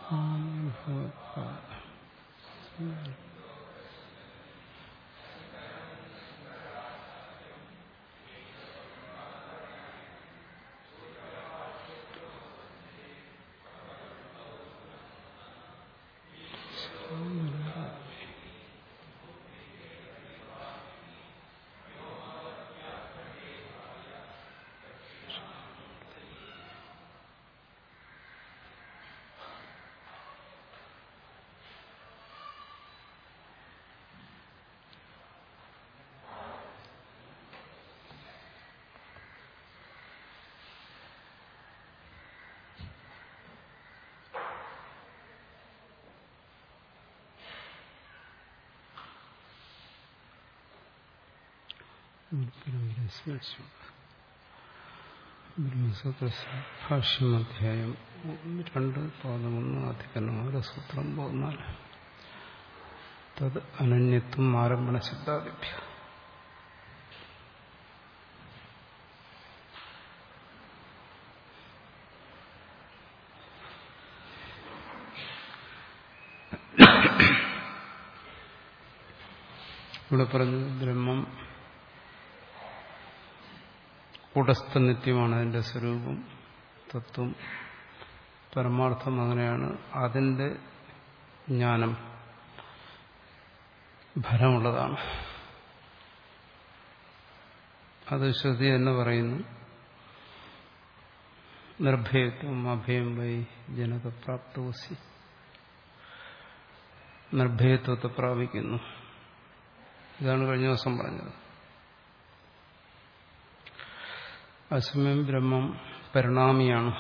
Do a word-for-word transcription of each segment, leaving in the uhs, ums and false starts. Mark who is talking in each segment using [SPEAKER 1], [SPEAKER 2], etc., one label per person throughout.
[SPEAKER 1] ബ്രഹ്മസൂത്ര ഭാഷ്യം അധ്യായം രണ്ട് പതിനൊന്ന് അധികരണ സൂത്രം പതിനാല് തത് അനന്യത്വം ആരംഭണ ശബ്ദാദിഭ്യ. ഇവിടെ പറഞ്ഞു ബ്രഹ്മം കൂടസ്ഥ നിത്യമാണ്, അതിൻ്റെ സ്വരൂപം തത്വം പരമാർത്ഥം അങ്ങനെയാണ്. അതിൻ്റെ ജ്ഞാനം ഫലമുള്ളതാണ്. അത് ശ്രുതി എന്ന് പറയുന്നു. നിർഭയത്വം അഭയം വൈ ജനകപ്രാപ്തോസി, നിർഭയത്വത്തെ പ്രാപിക്കുന്നു. ഇതാണ് കഴിഞ്ഞ ദിവസം പറഞ്ഞത്. അസമയം ബ്രഹ്മം പരിണാമിയാണ്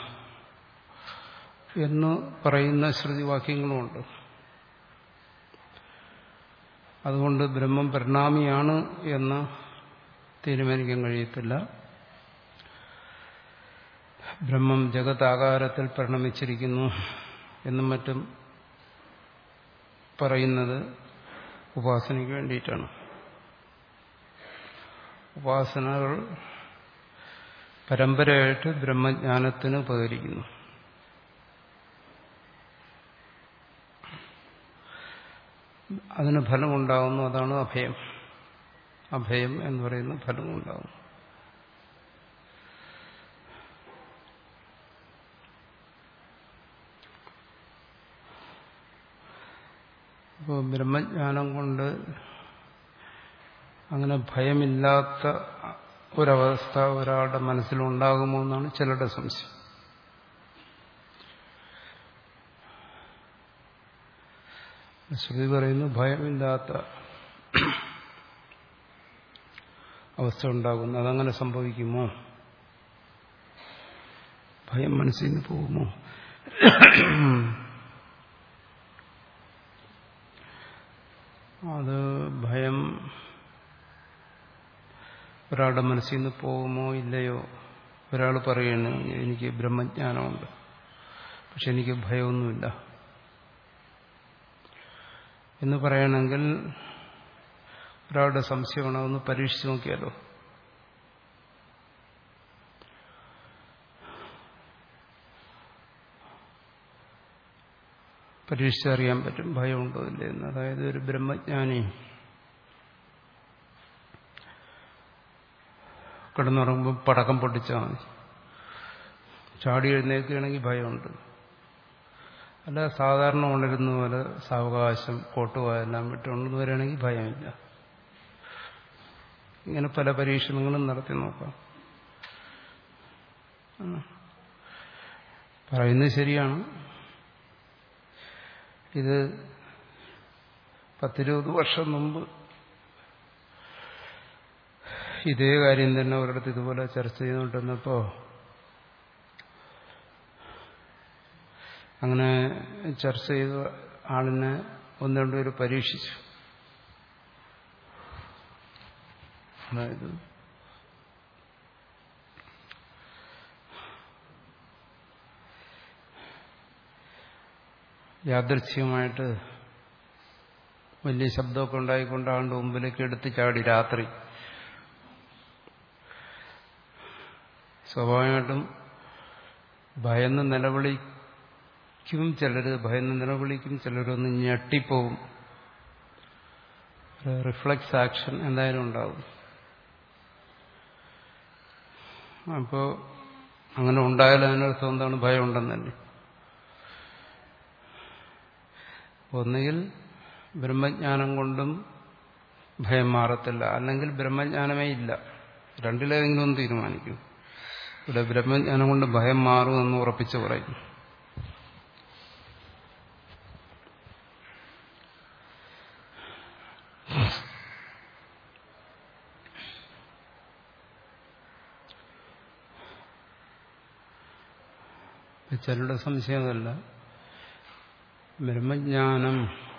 [SPEAKER 1] എന്ന് പറയുന്ന ശ്രുതിവാക്യങ്ങളുമുണ്ട്. അതുകൊണ്ട് ബ്രഹ്മം പരിണാമിയാണ് എന്ന് തീരുമാനിക്കാൻ കഴിയത്തില്ല. ബ്രഹ്മം ജഗതാകാരത്തിൽ പരിണമിച്ചിരിക്കുന്നു എന്നും മറ്റും പറയുന്നത് ഉപാസനയ്ക്ക് വേണ്ടിയിട്ടാണ്. ഉപാസനകൾ പരമ്പരയായിട്ട് ബ്രഹ്മജ്ഞാനത്തിന് ഉപകരിക്കുന്നു. അതിന് ഫലമുണ്ടാകുന്നു. അതാണ് അഭയം. അഭയം എന്ന് പറയുന്ന ഫലമുണ്ടാകുന്നു. അപ്പോൾ ബ്രഹ്മജ്ഞാനം കൊണ്ട് അങ്ങനെ ഭയമില്ലാത്ത ഒരവസ്ഥ ഒരാളുടെ മനസ്സിലുണ്ടാകുമോ എന്നാണ് ചിലരുടെ സംശയം. ശ്രുതി പറയുന്നു ഭയമില്ലാത്ത അവസ്ഥ ഉണ്ടാകുന്നു. അതങ്ങനെ സംഭവിക്കുമോ? ഭയം മനസ്സിൽ നിന്ന് പോകുമോ? അത് ഭയം ഒരാളുടെ മനസ്സിൽ നിന്ന് പോകുമോ ഇല്ലയോ? ഒരാൾ പറയുന്നു എനിക്ക് ബ്രഹ്മജ്ഞാനമുണ്ട്, പക്ഷെ എനിക്ക് ഭയമൊന്നുമില്ല എന്ന് പറയണമെങ്കിൽ ഒരാളുടെ സംശയമാണ്. അതൊന്ന് പരീക്ഷിച്ച് നോക്കിയാലോ. പരീക്ഷിച്ചറിയാൻ പറ്റും ഭയമുണ്ടോ ഇല്ലേ എന്ന്. അതായത് ഒരു ബ്രഹ്മജ്ഞാനി കിടന്നുറങ്ങുമ്പോൾ പടക്കം പൊട്ടിച്ചാൽ മതി, ചാടി എഴുന്നേൽക്കുകയാണെങ്കിൽ ഭയമുണ്ട്. അല്ല സാധാരണ ഉണരുന്ന പോലെ സാവകാശം കോട്ടുപോയെല്ലാം വിട്ടുണ്ടെന്ന് വരികയാണെങ്കിൽ ഭയമില്ല. ഇങ്ങനെ പല പരീക്ഷണങ്ങളും നടത്തി നോക്കാം. പറയുന്നത് ശരിയാണ്. ഇത് പത്തിരുപത് വർഷം മുമ്പ് ഇതേ കാര്യം തന്നെ ഒരിടത്ത് ഇതുപോലെ ചർച്ച ചെയ്തുകൊണ്ടിരുന്നപ്പോ അങ്ങനെ ചർച്ച ചെയ്ത ആളിനെ ഒന്ന് രണ്ടുപേര് പരീക്ഷിച്ചു. അതായത് യാദൃച്ഛികമായിട്ട് വലിയ ശബ്ദമൊക്കെ ഉണ്ടായിക്കൊണ്ട് ആളുടെ മുമ്പിലേക്ക് എടുത്ത് ചാടി രാത്രി. സ്വാഭാവികമായിട്ടും ഭയന്ന് നിലവിളിക്കുന്ന ചിലർ ഭയം നിലവിളിക്കും, ചിലരൊന്ന് ഞെട്ടിപ്പോവും. റിഫ്ലക്സ് ആക്ഷൻ എന്തായാലും ഉണ്ടാവും. അപ്പോൾ അങ്ങനെ ഉണ്ടായാലും അതിനർത്ഥം എന്താണ്? ഭയം ഉണ്ടെന്നല്ലേ. ഒന്നുകിൽ ബ്രഹ്മജ്ഞാനം കൊണ്ടും ഭയം മാറത്തില്ല, അല്ലെങ്കിൽ ബ്രഹ്മജ്ഞാനമേ ഇല്ല. രണ്ടിലേതെങ്കിലും ഒന്ന് തീരുമാനിക്കും. ഇവിടെ ബ്രഹ്മജ്ഞാനം കൊണ്ട് ഭയം മാറുമെന്ന് ഉറപ്പിച്ച് പറയും. ചിലരുടെ സംശയമല്ല, ബ്രഹ്മജ്ഞാനം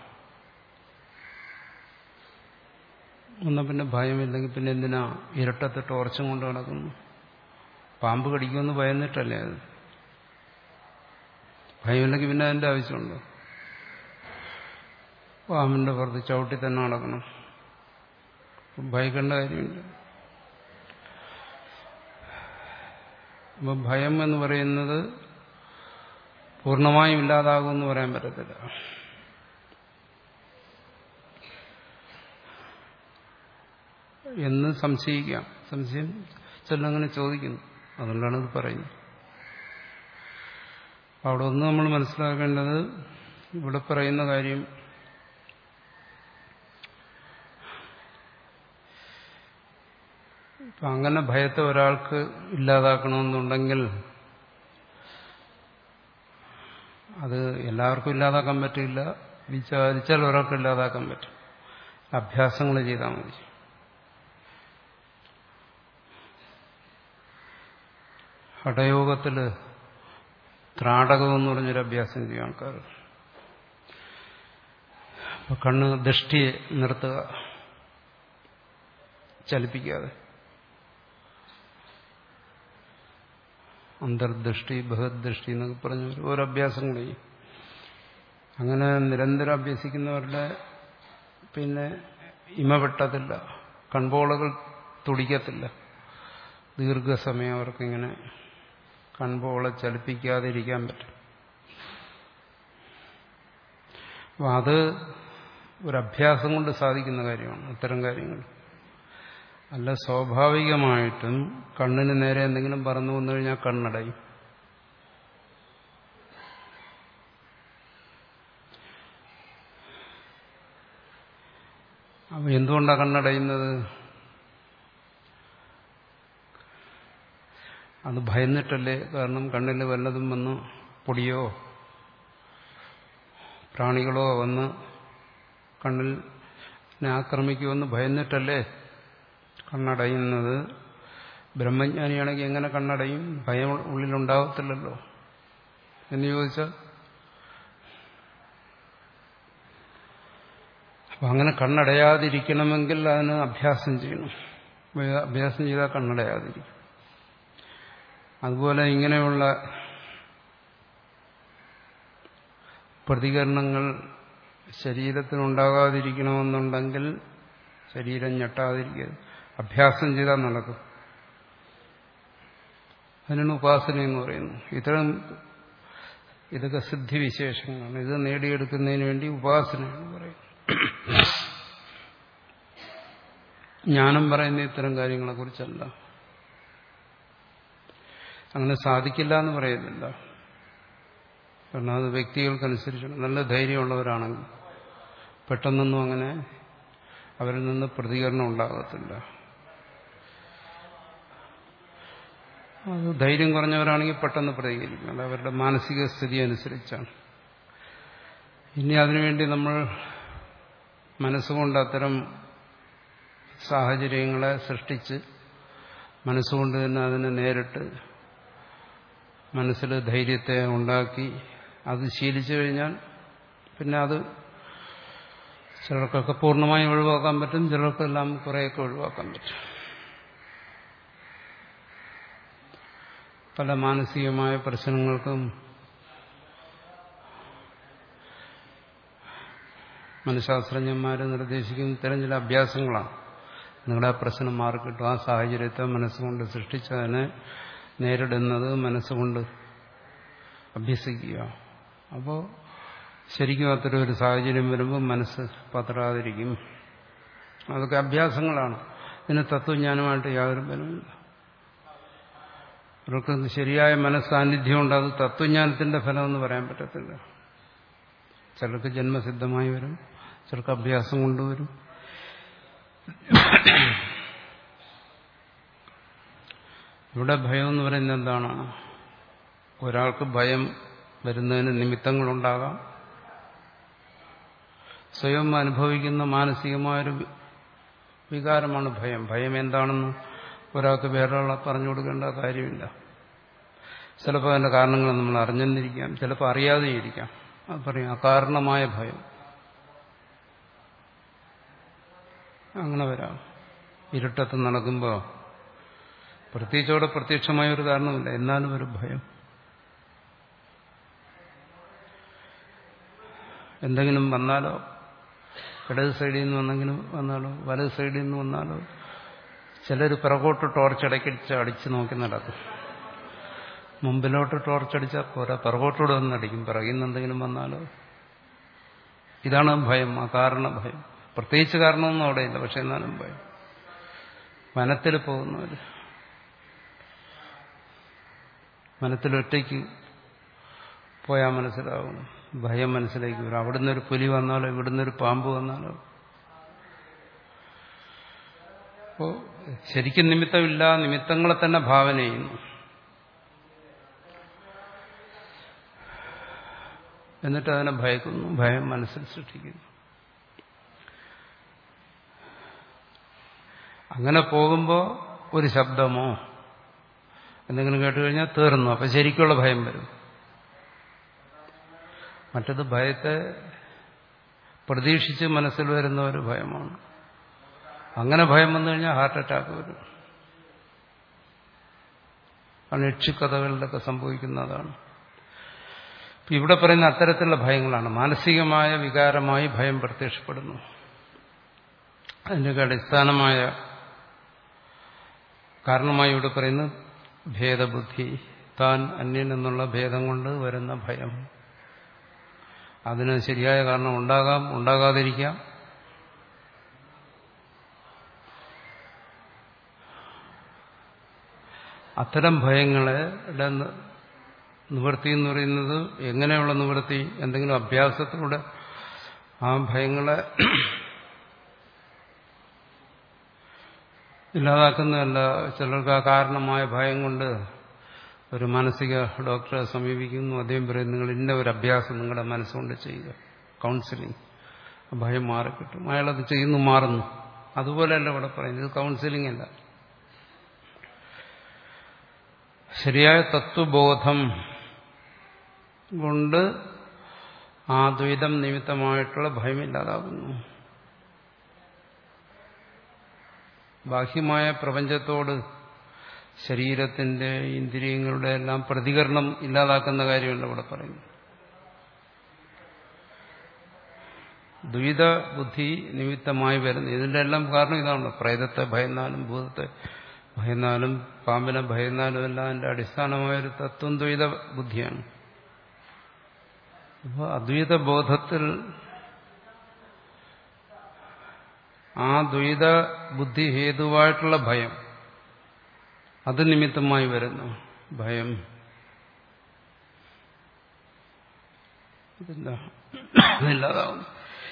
[SPEAKER 1] എന്നാ പിന്നെ ഭയമില്ലെങ്കിൽ പിന്നെ എന്തിനാ ഇരട്ടത്ത് ടോർച്ചും കൊണ്ട് നടക്കുന്നു? പാമ്പ് കടിക്കുമെന്ന് ഭയന്നിട്ടല്ലേ അത്? ഭയമില്ലെങ്കിൽ പിന്നെ അതിന്റെ ആവശ്യമുണ്ടോ? പാമ്പിന്റെ പുറത്ത് ചവിട്ടി തന്നെ നടക്കണം, ഭയക്കേണ്ട കാര്യമില്ല. അപ്പൊ ഭയം എന്ന് പറയുന്നത് പൂർണ്ണമായും ഇല്ലാതാകുമെന്ന് പറയാൻ പറ്റത്തില്ല. എന്ന് സംശയിക്കാം. സംശയം ചിലങ്ങനെ ചോദിക്കുന്നു, അതുകൊണ്ടാണ് ഇത് പറയുന്നത്. അവിടെ ഒന്ന് നമ്മൾ മനസ്സിലാക്കേണ്ടത്, ഇവിടെ പറയുന്ന കാര്യം ഇപ്പം അങ്ങനെ ഭയത്തെ ഒരാൾക്ക് ഇല്ലാതാക്കണമെന്നുണ്ടെങ്കിൽ അത് എല്ലാവർക്കും ഇല്ലാതാക്കാൻ പറ്റില്ല. വിചാരിച്ചാൽ ഒരാൾക്ക് ഇല്ലാതാക്കാൻ പറ്റും. അഭ്യാസങ്ങൾ ചെയ്താൽ മതി. ഹഠയോഗത്തില് ത്രാടകം എന്ന് പറഞ്ഞൊരു അഭ്യാസം ചെയ്യും ആൾക്കാർ. അപ്പൊ കണ്ണ് ദൃഷ്ടിയെ നിർത്തുക, ചലിപ്പിക്കാതെ. അന്തർദൃഷ്ടി, ബഹദ്ദൃഷ്ടി എന്നൊക്കെ പറഞ്ഞ ഓരോ അഭ്യാസം കൂടി. അങ്ങനെ നിരന്തരം അഭ്യസിക്കുന്നവരുടെ പിന്നെ ഇമ വെട്ടത്തില്ല, കൺപോളകൾ തുടിക്കത്തില്ല. ദീർഘസമയം അവർക്കിങ്ങനെ കൺപോളെ ചലിപ്പിക്കാതെ ഇരിക്കാൻ പറ്റും. അപ്പം അത് ഒരഭ്യാസം കൊണ്ട് സാധിക്കുന്ന കാര്യമാണ് അത്തരം കാര്യങ്ങൾ. അല്ല സ്വാഭാവികമായിട്ടും കണ്ണിന് നേരെ എന്തെങ്കിലും പറന്നു വന്നു കഴിഞ്ഞാൽ കണ്ണടയും. അപ്പൊ എന്തുകൊണ്ടാണ് കണ്ണടയുന്നത്? അത് ഭയന്നിട്ടല്ലേ. കാരണം കണ്ണിൽ വല്ലതും വന്ന് പൊടിയോ പ്രാണികളോ വന്ന് കണ്ണിൽ ആക്രമിക്കുമെന്ന് ഭയന്നിട്ടല്ലേ കണ്ണടയുന്നത്. ബ്രഹ്മജ്ഞാനിയാണെങ്കിൽ എങ്ങനെ കണ്ണടയും? ഭയം ഉള്ളിലുണ്ടാവത്തില്ലല്ലോ എന്ന് ചോദിച്ചാൽ, അപ്പൊ അങ്ങനെ കണ്ണടയാതിരിക്കണമെങ്കിൽ അതിന് അഭ്യാസം ചെയ്യണം. അഭ്യാസം ചെയ്താൽ കണ്ണടയാതിരിക്കും. അതുപോലെ ഇങ്ങനെയുള്ള പ്രതികരണങ്ങൾ ശരീരത്തിനുണ്ടാകാതിരിക്കണമെന്നുണ്ടെങ്കിൽ, ശരീരം ഞെട്ടാതിരിക്കരുത്, അഭ്യാസം ചെയ്താൽ നടക്കും. അതിനാണ് ഉപാസന എന്ന് പറയുന്നത്. ഇത്തരം ഇതൊക്കെ സിദ്ധിവിശേഷങ്ങളാണ്. ഇത് നേടിയെടുക്കുന്നതിന് വേണ്ടി ഉപാസനയാണ് പറയുന്നത്. ജ്ഞാനം പറയുന്ന ഇത്തരം കാര്യങ്ങളെ കുറിച്ചല്ല. അങ്ങനെ സാധിക്കില്ല എന്ന് പറയുന്നില്ല. കാരണം അത് വ്യക്തികൾക്കനുസരിച്ചാണ്. നല്ല ധൈര്യമുള്ളവരാണെങ്കിൽ പെട്ടെന്നൊന്നും അങ്ങനെ അവരിൽ നിന്ന് പ്രതികരണം ഉണ്ടാകത്തില്ല. അത് ധൈര്യം കുറഞ്ഞവരാണെങ്കിൽ പെട്ടെന്ന് പ്രതികരിക്കും. അത് അവരുടെ മാനസിക സ്ഥിതി അനുസരിച്ചാണ്. ഇനി അതിനുവേണ്ടി നമ്മൾ മനസ്സുകൊണ്ട് അത്തരം സാഹചര്യങ്ങളെ സൃഷ്ടിച്ച് മനസ്സുകൊണ്ട് തന്നെ അതിനെ നേരിട്ട് മനസ്സിൽ ധൈര്യത്തെ ഉണ്ടാക്കി അത് ശീലിച്ചു കഴിഞ്ഞാൽ പിന്നെ അത് ചിലർക്കൊക്കെ പൂർണ്ണമായി ഒഴിവാക്കാൻ പറ്റും, ചിലർക്കെല്ലാം കുറേയൊക്കെ ഒഴിവാക്കാൻ പറ്റും. പല മാനസികമായ പ്രശ്നങ്ങൾക്കും മനഃശാസ്ത്രജ്ഞന്മാർ നിർദ്ദേശിക്കുന്ന ഇത്തരം ചില അഭ്യാസങ്ങളാണ്. നിങ്ങളുടെ ആ പ്രശ്നം മാറിക്കിട്ടും. ആ സാഹചര്യത്തെ മനസ്സുകൊണ്ട് സൃഷ്ടിച്ചതിനെ നേരിടുന്നത് മനസ്സുകൊണ്ട് അഭ്യസിക്കുക. അപ്പോൾ ശരിക്കും അത്തരം ഒരു സാഹചര്യം വരുമ്പോൾ മനസ്സ് പതറാതിരിക്കും. അതൊക്കെ അഭ്യാസങ്ങളാണ്. ഇതിന് തത്വജ്ഞാനമായിട്ട് യാതൊരു ബലമില്ല. അവർക്ക് ശരിയായ മനസ്സാന്നിധ്യം ഉണ്ട്. അത് തത്വജ്ഞാനത്തിന്റെ ഫലമെന്ന് പറയാൻ പറ്റത്തില്ല. ചിലർക്ക് ജന്മസിദ്ധമായി വരും, ചിലർക്ക് അഭ്യാസം കൊണ്ടുവരും. ഇവിടെ ഭയം എന്ന് പറയുന്നത് എന്താണ്? ഒരാൾക്ക് ഭയം വരുന്നതിന് നിമിത്തങ്ങളുണ്ടാകാം. സ്വയം അനുഭവിക്കുന്ന മാനസികമായൊരു വികാരമാണ് ഭയം. ഭയം എന്താണെന്ന് ഒരാൾക്ക് വേറൊരാളെ പറഞ്ഞു കൊടുക്കേണ്ട കാര്യമില്ല. ചിലപ്പോൾ അതിന്റെ കാരണങ്ങൾ നമ്മൾ അറിഞ്ഞെന്നിരിക്കാം, ചിലപ്പോൾ അറിയാതെയിരിക്കാം. അത് പറയും അകാരണമായ ഭയം. അങ്ങനെ വരാം. ഇരുട്ടത്ത് നടക്കുമ്പോൾ പ്രത്യേകിച്ച് അവിടെ പ്രത്യക്ഷമായ ഒരു കാരണമില്ല, എന്നാലും ഒരു ഭയം. എന്തെങ്കിലും വന്നാലോ, ഇടത് സൈഡിൽ നിന്ന് വന്നെങ്കിലും വന്നാലോ, വലത് സൈഡിൽ നിന്ന് വന്നാലോ, ചിലർ പിറകോട്ട് ടോർച്ചടക്കിച്ച് അടിച്ച് നോക്കി നടക്കും. മുമ്പിലോട്ട് ടോർച്ചടിച്ചാൽ പോരാ, പിറകോട്ടൂടെ വന്നടിക്കും. പിറകിൽ നിന്ന് എന്തെങ്കിലും വന്നാലോ. ഇതാണ് ഭയം, അകാരണ ഭയം. പ്രത്യേകിച്ച് കാരണമൊന്നും അവിടെയില്ല, പക്ഷെ എന്നാലും ഭയം. വനത്തിൽ പോകുന്നവർ, വനത്തിലൊറ്റയ്ക്ക് പോയാൽ മനസ്സിലാവും, ഭയം മനസ്സിലേക്ക് വരും. അവിടുന്ന് ഒരു പുലി വന്നാലോ, ഇവിടുന്ന് ഒരു പാമ്പ് വന്നാലോ. അപ്പോ ശരിക്കും നിമിത്തമില്ല, നിമിത്തങ്ങളെ തന്നെ ഭാവന ചെയ്യുന്നു. എന്നിട്ട് അതിനെ ഭയക്കുന്നു, ഭയം മനസ്സിൽ സൃഷ്ടിക്കുന്നു. അങ്ങനെ പോകുമ്പോൾ ഒരു ശബ്ദമോ എന്തെങ്കിലും കേട്ടുകഴിഞ്ഞാൽ തീർന്നു. അപ്പം ശരിക്കുള്ള ഭയം വരും. മറ്റത് ഭയത്തെ പ്രതീക്ഷിച്ച് മനസ്സിൽ വരുന്ന ഒരു ഭയമാണ്. അങ്ങനെ ഭയം വന്നു കഴിഞ്ഞാൽ ഹാർട്ട് അറ്റാക്ക് വരും. ആണ് യക്ഷിക്കഥകളിലൊക്കെ സംഭവിക്കുന്നതാണ്. ഇവിടെ പറയുന്ന അത്തരത്തിലുള്ള ഭയങ്ങളാണ്. മാനസികമായ വികാരമായി ഭയം പ്രത്യക്ഷപ്പെടുന്നു. അതിൻ്റെയൊക്കെ അടിസ്ഥാനമായ കാരണമായി ഇവിടെ പറയുന്നത് ഭേദബുദ്ധി, താൻ അന്യൻ എന്നുള്ള ഭേദം കൊണ്ട് വരുന്ന ഭയം. അതിന് ശരിയായ കാരണം ഉണ്ടാകാം, ഉണ്ടാകാതിരിക്കാം. അത്തരം ഭയങ്ങളെ നിവൃത്തി എന്ന് പറയുന്നത് എങ്ങനെയുള്ള നിവൃത്തി? എന്തെങ്കിലും അഭ്യാസത്തിലൂടെ ആ ഭയങ്ങളെ ഇല്ലാതാക്കുന്നതല്ല. ചിലർക്ക് ആ കാരണമായ ഭയം കൊണ്ട് ഒരു മാനസിക ഡോക്ടറെ സമീപിക്കുന്നു. അദ്ദേഹം പറയും, നിങ്ങൾ ഇന്ന ഒരു അഭ്യാസം നിങ്ങളുടെ മനസ്സുകൊണ്ട് ചെയ്യുക, കൗൺസിലിംഗ്, ഭയം മാറിക്കിട്ടും. അയാളത് ചെയ്യുന്നു, മാറുന്നു. അതുപോലെയല്ല ഇവിടെ പറയുന്നത്. ഇത് കൗൺസിലിംഗ് അല്ല. ശരിയായ തത്വബോധം കൊണ്ട് ആ ദ്വൈതം നിമിത്തമായിട്ടുള്ള ഭയമില്ലാതാകുന്നു. ബാഹ്യമായ പ്രപഞ്ചത്തോട് ശരീരത്തിന്റെ ഇന്ദ്രിയങ്ങളുടെ എല്ലാം പ്രതികരണം ഇല്ലാതാക്കുന്ന കാര്യമല്ല ഇവിടെ പറയുന്നത്. ദ്വൈത ബുദ്ധി നിമിത്തമായി വരുന്നത് ഇതിന്റെ എല്ലാം കാരണം ഇതാണല്ലോ. പ്രേതത്തെ ഭയന്നാലും ഭൂതത്തെ ഭയന്നാലും പാമ്പിനെ ഭയന്നാലും എല്ലാം അതിന്റെ അടിസ്ഥാനമായൊരു തത്വം ദ്വൈത ബുദ്ധിയാണ്. അപ്പോൾ അദ്വൈത ബോധത്തിൽ ആ ദ്വൈത ബുദ്ധി ഹേതുവായിട്ടുള്ള ഭയം, അത് നിമിത്തമായി വരുന്നു ഭയം. അതില്ലാതാവുന്നു.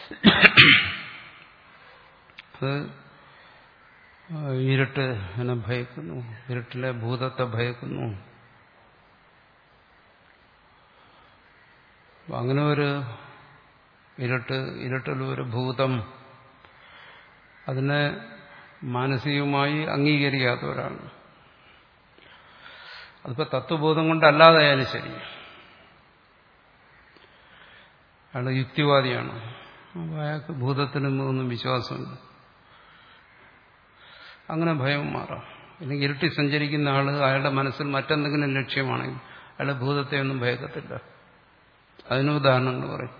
[SPEAKER 1] അത് ഇരുട്ട് എന്നെ ഭയക്കുന്നു, ഇരുട്ടിലെ ഭൂതത്തെ ഭയക്കുന്നു. അങ്ങനെ ഒരു ഇരുട്ട്, ഇരുട്ടിലൊരു ഭൂതം, അതിനെ മാനസികമായി അംഗീകരിക്കാത്തവരാണ്. അതിപ്പോ തത്വബോധം കൊണ്ടല്ലാതായാലും ശരി, അയാൾ യുക്തിവാദിയാണ്, അപ്പോൾ അയാൾക്ക് ഭൂതത്തിനും ഒന്നും വിശ്വാസമുണ്ട്. അങ്ങനെ ഭയം മാറാം. അല്ലെങ്കിൽ ഇരുട്ടി സഞ്ചരിക്കുന്ന ആള് അയാളുടെ മനസ്സിൽ മറ്റെന്തെങ്കിലും ലക്ഷ്യമാണെങ്കിൽ അയാൾ ഭൂതത്തെ ഒന്നും ഭയക്കത്തില്ല. അതിന് ഉദാഹരണങ്ങൾ പറയും.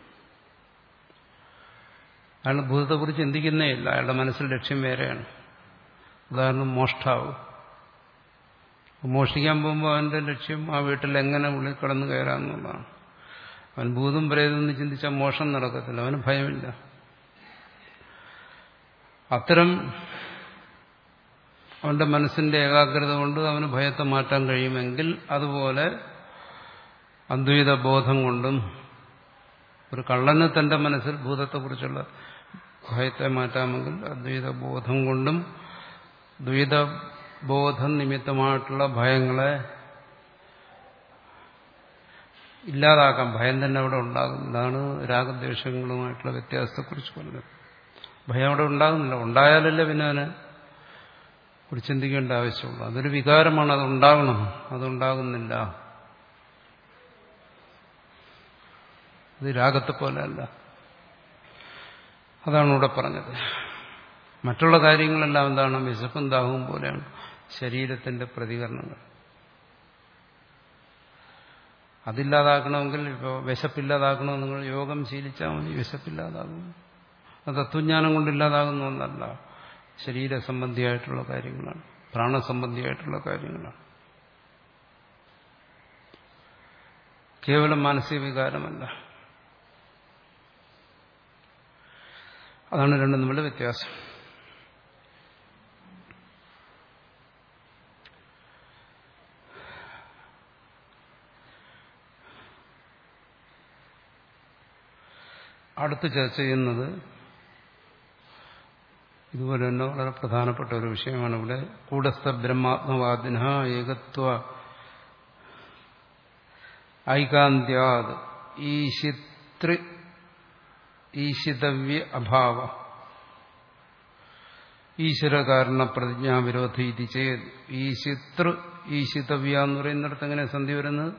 [SPEAKER 1] അയാൾ ഭൂതത്തെക്കുറിച്ച് ചിന്തിക്കുന്നേ ഇല്ല, അയാളുടെ മനസ്സിൽ ലക്ഷ്യം വേറെയാണ്. ഉദാഹരണം മോഷ്ടാവ്. മോഷ്ടിക്കാൻ പോകുമ്പോൾ അവന്റെ ലക്ഷ്യം ആ വീട്ടിൽ എങ്ങനെ ഉള്ളിൽ കടന്നു കയറാമെന്നുള്ളതാണ്. അവൻ ഭൂതം പ്രേതമെന്ന് ചിന്തിച്ചാൽ മോഷം നടക്കത്തില്ല, അവന് ഭയമില്ല. അത്തരം അവന്റെ മനസ്സിന്റെ ഏകാഗ്രത കൊണ്ട് അവന് ഭയത്തെ മാറ്റാൻ കഴിയുമെങ്കിൽ, അതുപോലെ അദ്വൈത ബോധം കൊണ്ടും ഒരു കള്ളന് തന്റെ മനസ്സിൽ ഭൂതത്തെക്കുറിച്ചുള്ള ഭയത്തെ മാറ്റാമെങ്കിൽ അദ്വൈത ബോധം കൊണ്ടും ദ്വൈതബോധം നിമിത്തമായിട്ടുള്ള ഭയങ്ങളെ ഇല്ലാതാക്കാം. ഭയം തന്നെ അവിടെ ഉണ്ടാകും. ഇതാണ് രാഗദ്വേഷങ്ങളുമായിട്ടുള്ള വ്യത്യാസത്തെക്കുറിച്ച് പറഞ്ഞത്. ഭയം അവിടെ ഉണ്ടാകുന്നില്ല. ഉണ്ടായാലല്ലേ പിന്നെ അതിനെ കുറിച്ച് ചിന്തിക്കേണ്ട ആവശ്യമുള്ളൂ. അതൊരു വികാരമാണ്, അതുണ്ടാകണം. അതുണ്ടാകുന്നില്ല. ഇത് രാഗത്തെ പോലെയല്ല. അതാണ് ഇവിടെ പറഞ്ഞത്. മറ്റുള്ള കാര്യങ്ങളെല്ലാം എന്താണ്? വിശപ്പും ദാഹവും പോലെയാണ് ശരീരത്തിന്റെ പ്രതികരണങ്ങൾ. അതില്ലാതാക്കണമെങ്കിൽ ഇപ്പോൾ വിശപ്പില്ലാതാക്കണമെന്ന് നിങ്ങൾ യോഗം ശീലിച്ചാൽ മതി. വിശപ്പില്ലാതാകും. അത് തത്വജ്ഞാനം കൊണ്ടില്ലാതാകുന്ന ഒന്നല്ല. ശരീരസംബന്ധിയായിട്ടുള്ള കാര്യങ്ങളാണ്, പ്രാണസംബന്ധിയായിട്ടുള്ള കാര്യങ്ങളാണ്. കേവലം മാനസിക വികാരമല്ല. അതാണ് രണ്ടും തമ്മിലുള്ള വ്യത്യാസം. അടുത്ത് ചർച്ച ചെയ്യുന്നത് ഇതുപോലെ തന്നെ വളരെ പ്രധാനപ്പെട്ട ഒരു വിഷയമാണ്. ഇവിടെ കൂടസ്ഥ ബ്രഹ്മാത്മവാദിന ഏകത്വ ഐകാന്ത്യാത് ഈശിതൃ ഈശിതവ്യ അഭാവ ഈശ്വരകാരണ പ്രതിജ്ഞാവിരോധി ഇത് ചെയ്ത് ഈശിതൃ ഈശിതവ്യ എന്ന് പറയുന്നിടത്ത് എങ്ങനെ സന്ധി വരുന്നത്?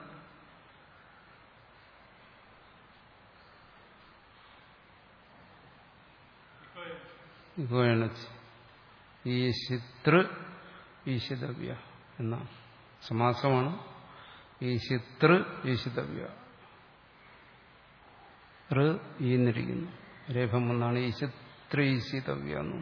[SPEAKER 1] ഈശിതൃ ഈശിതവ്യ എന്ന സമാസമാണ്. ഈശിതൃ ഈശിതവ്യ ഈന്നിരിക്കുന്നു. രേഖം ഒന്നാണ്. ഈശിതൃ ഈശിതവ്യ എന്നും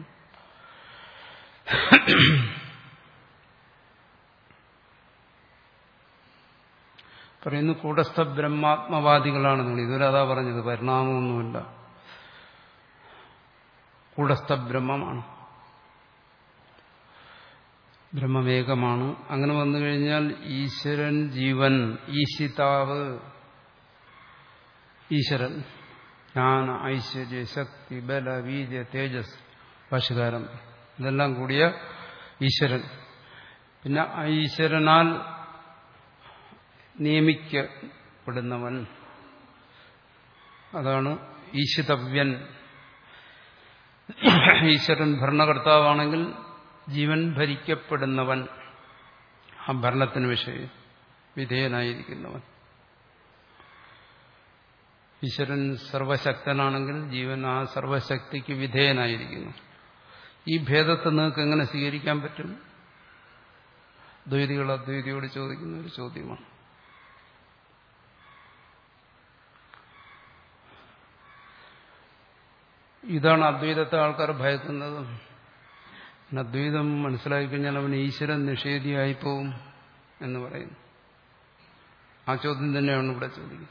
[SPEAKER 1] പറയുന്നു. കൂടസ്ഥ ബ്രഹ്മാത്മവാദികളാണ് നിങ്ങൾ. ഇതുവരെ അതാ പറഞ്ഞത്, പരിണാമമൊന്നുമില്ല. കൂടസ്ഥ ബ്രഹ്മമാണ്, ബ്രഹ്മമേകമാണ്. അങ്ങനെ വന്നു കഴിഞ്ഞാൽ ഈശ്വരൻ, ജീവൻ, ഈശിതാവ്, ഈശ്വരൻ, ജ്ഞാന, ഐശ്വര്യ, ശക്തി, ബല, വീര്യ, തേജസ്, ഭാഷ്യകാരം, ഇതെല്ലാം കൂടിയ ഈശ്വരൻ. പിന്നെ ഈശ്വരനാൽ നിയമിക്കപ്പെടുന്നവൻ, അതാണ് ഈശിതവ്യൻ. ഈശ്വരൻ ഭരണകർത്താവാണെങ്കിൽ ജീവൻ ഭരിക്കപ്പെടുന്നവൻ, ആ ഭരണത്തിന് വിഷയം വിധേയനായിരിക്കുന്നവൻ. ഈശ്വരൻ സർവശക്തനാണെങ്കിൽ ജീവൻ ആ സർവശക്തിക്ക് വിധേയനായിരിക്കുന്നു. ഈ ഭേദത്തെ നിങ്ങൾക്ക് എങ്ങനെ സ്വീകരിക്കാൻ പറ്റും? ദ്വൈതികൾ അദ്വൈതിയോട് ചോദിക്കുന്ന ഒരു ചോദ്യമാണ്. ഇതാണ് അദ്വൈതത്തെ ആൾക്കാർ ഭയക്കുന്നത്. അദ്വൈതം മനസ്സിലാക്കിക്കഴിഞ്ഞാൽ അവൻ ഈശ്വരൻ നിഷേധിയായിപ്പോവും എന്ന് പറയുന്നു. ആ ചോദ്യം തന്നെയാണ് ഇവിടെ ചോദിക്കുന്നത്.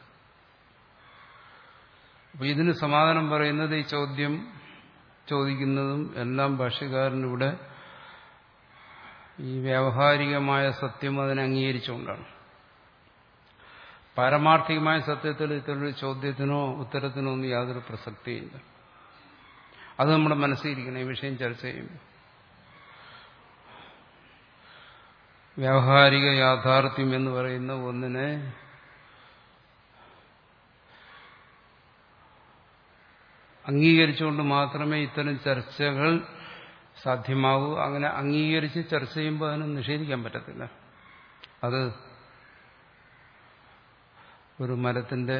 [SPEAKER 1] അപ്പൊ ഇതിന് സമാധാനം പറയുന്നത്, ഈ ചോദ്യം ചോദിക്കുന്നതും എല്ലാം ഭാഷ്യകാരനിവിടെ ഈ വ്യാവഹാരികമായ സത്യം അതിനെ അംഗീകരിച്ചുകൊണ്ടാണ്. പാരമാർത്ഥികമായ സത്യത്തിൽ ഇത്തരൊരു ചോദ്യത്തിനോ ഉത്തരത്തിനോ ഒന്നും യാതൊരു പ്രസക്തിയില്ല. അത് നമ്മുടെ മനസ്സിലിരിക്കണം ഈ വിഷയം ചർച്ച ചെയ്യുമ്പോൾ. വ്യാവഹാരിക യാഥാർത്ഥ്യം എന്ന് പറയുന്ന ഒന്നിനെ അംഗീകരിച്ചുകൊണ്ട് മാത്രമേ ഇത്തരം ചർച്ചകൾ സാധ്യമാകൂ. അങ്ങനെ അംഗീകരിച്ച് ചർച്ച ചെയ്യുമ്പോൾ അതിനെ നിഷേധിക്കാൻ പറ്റത്തില്ല. അത് ഒരു മരത്തിന്റെ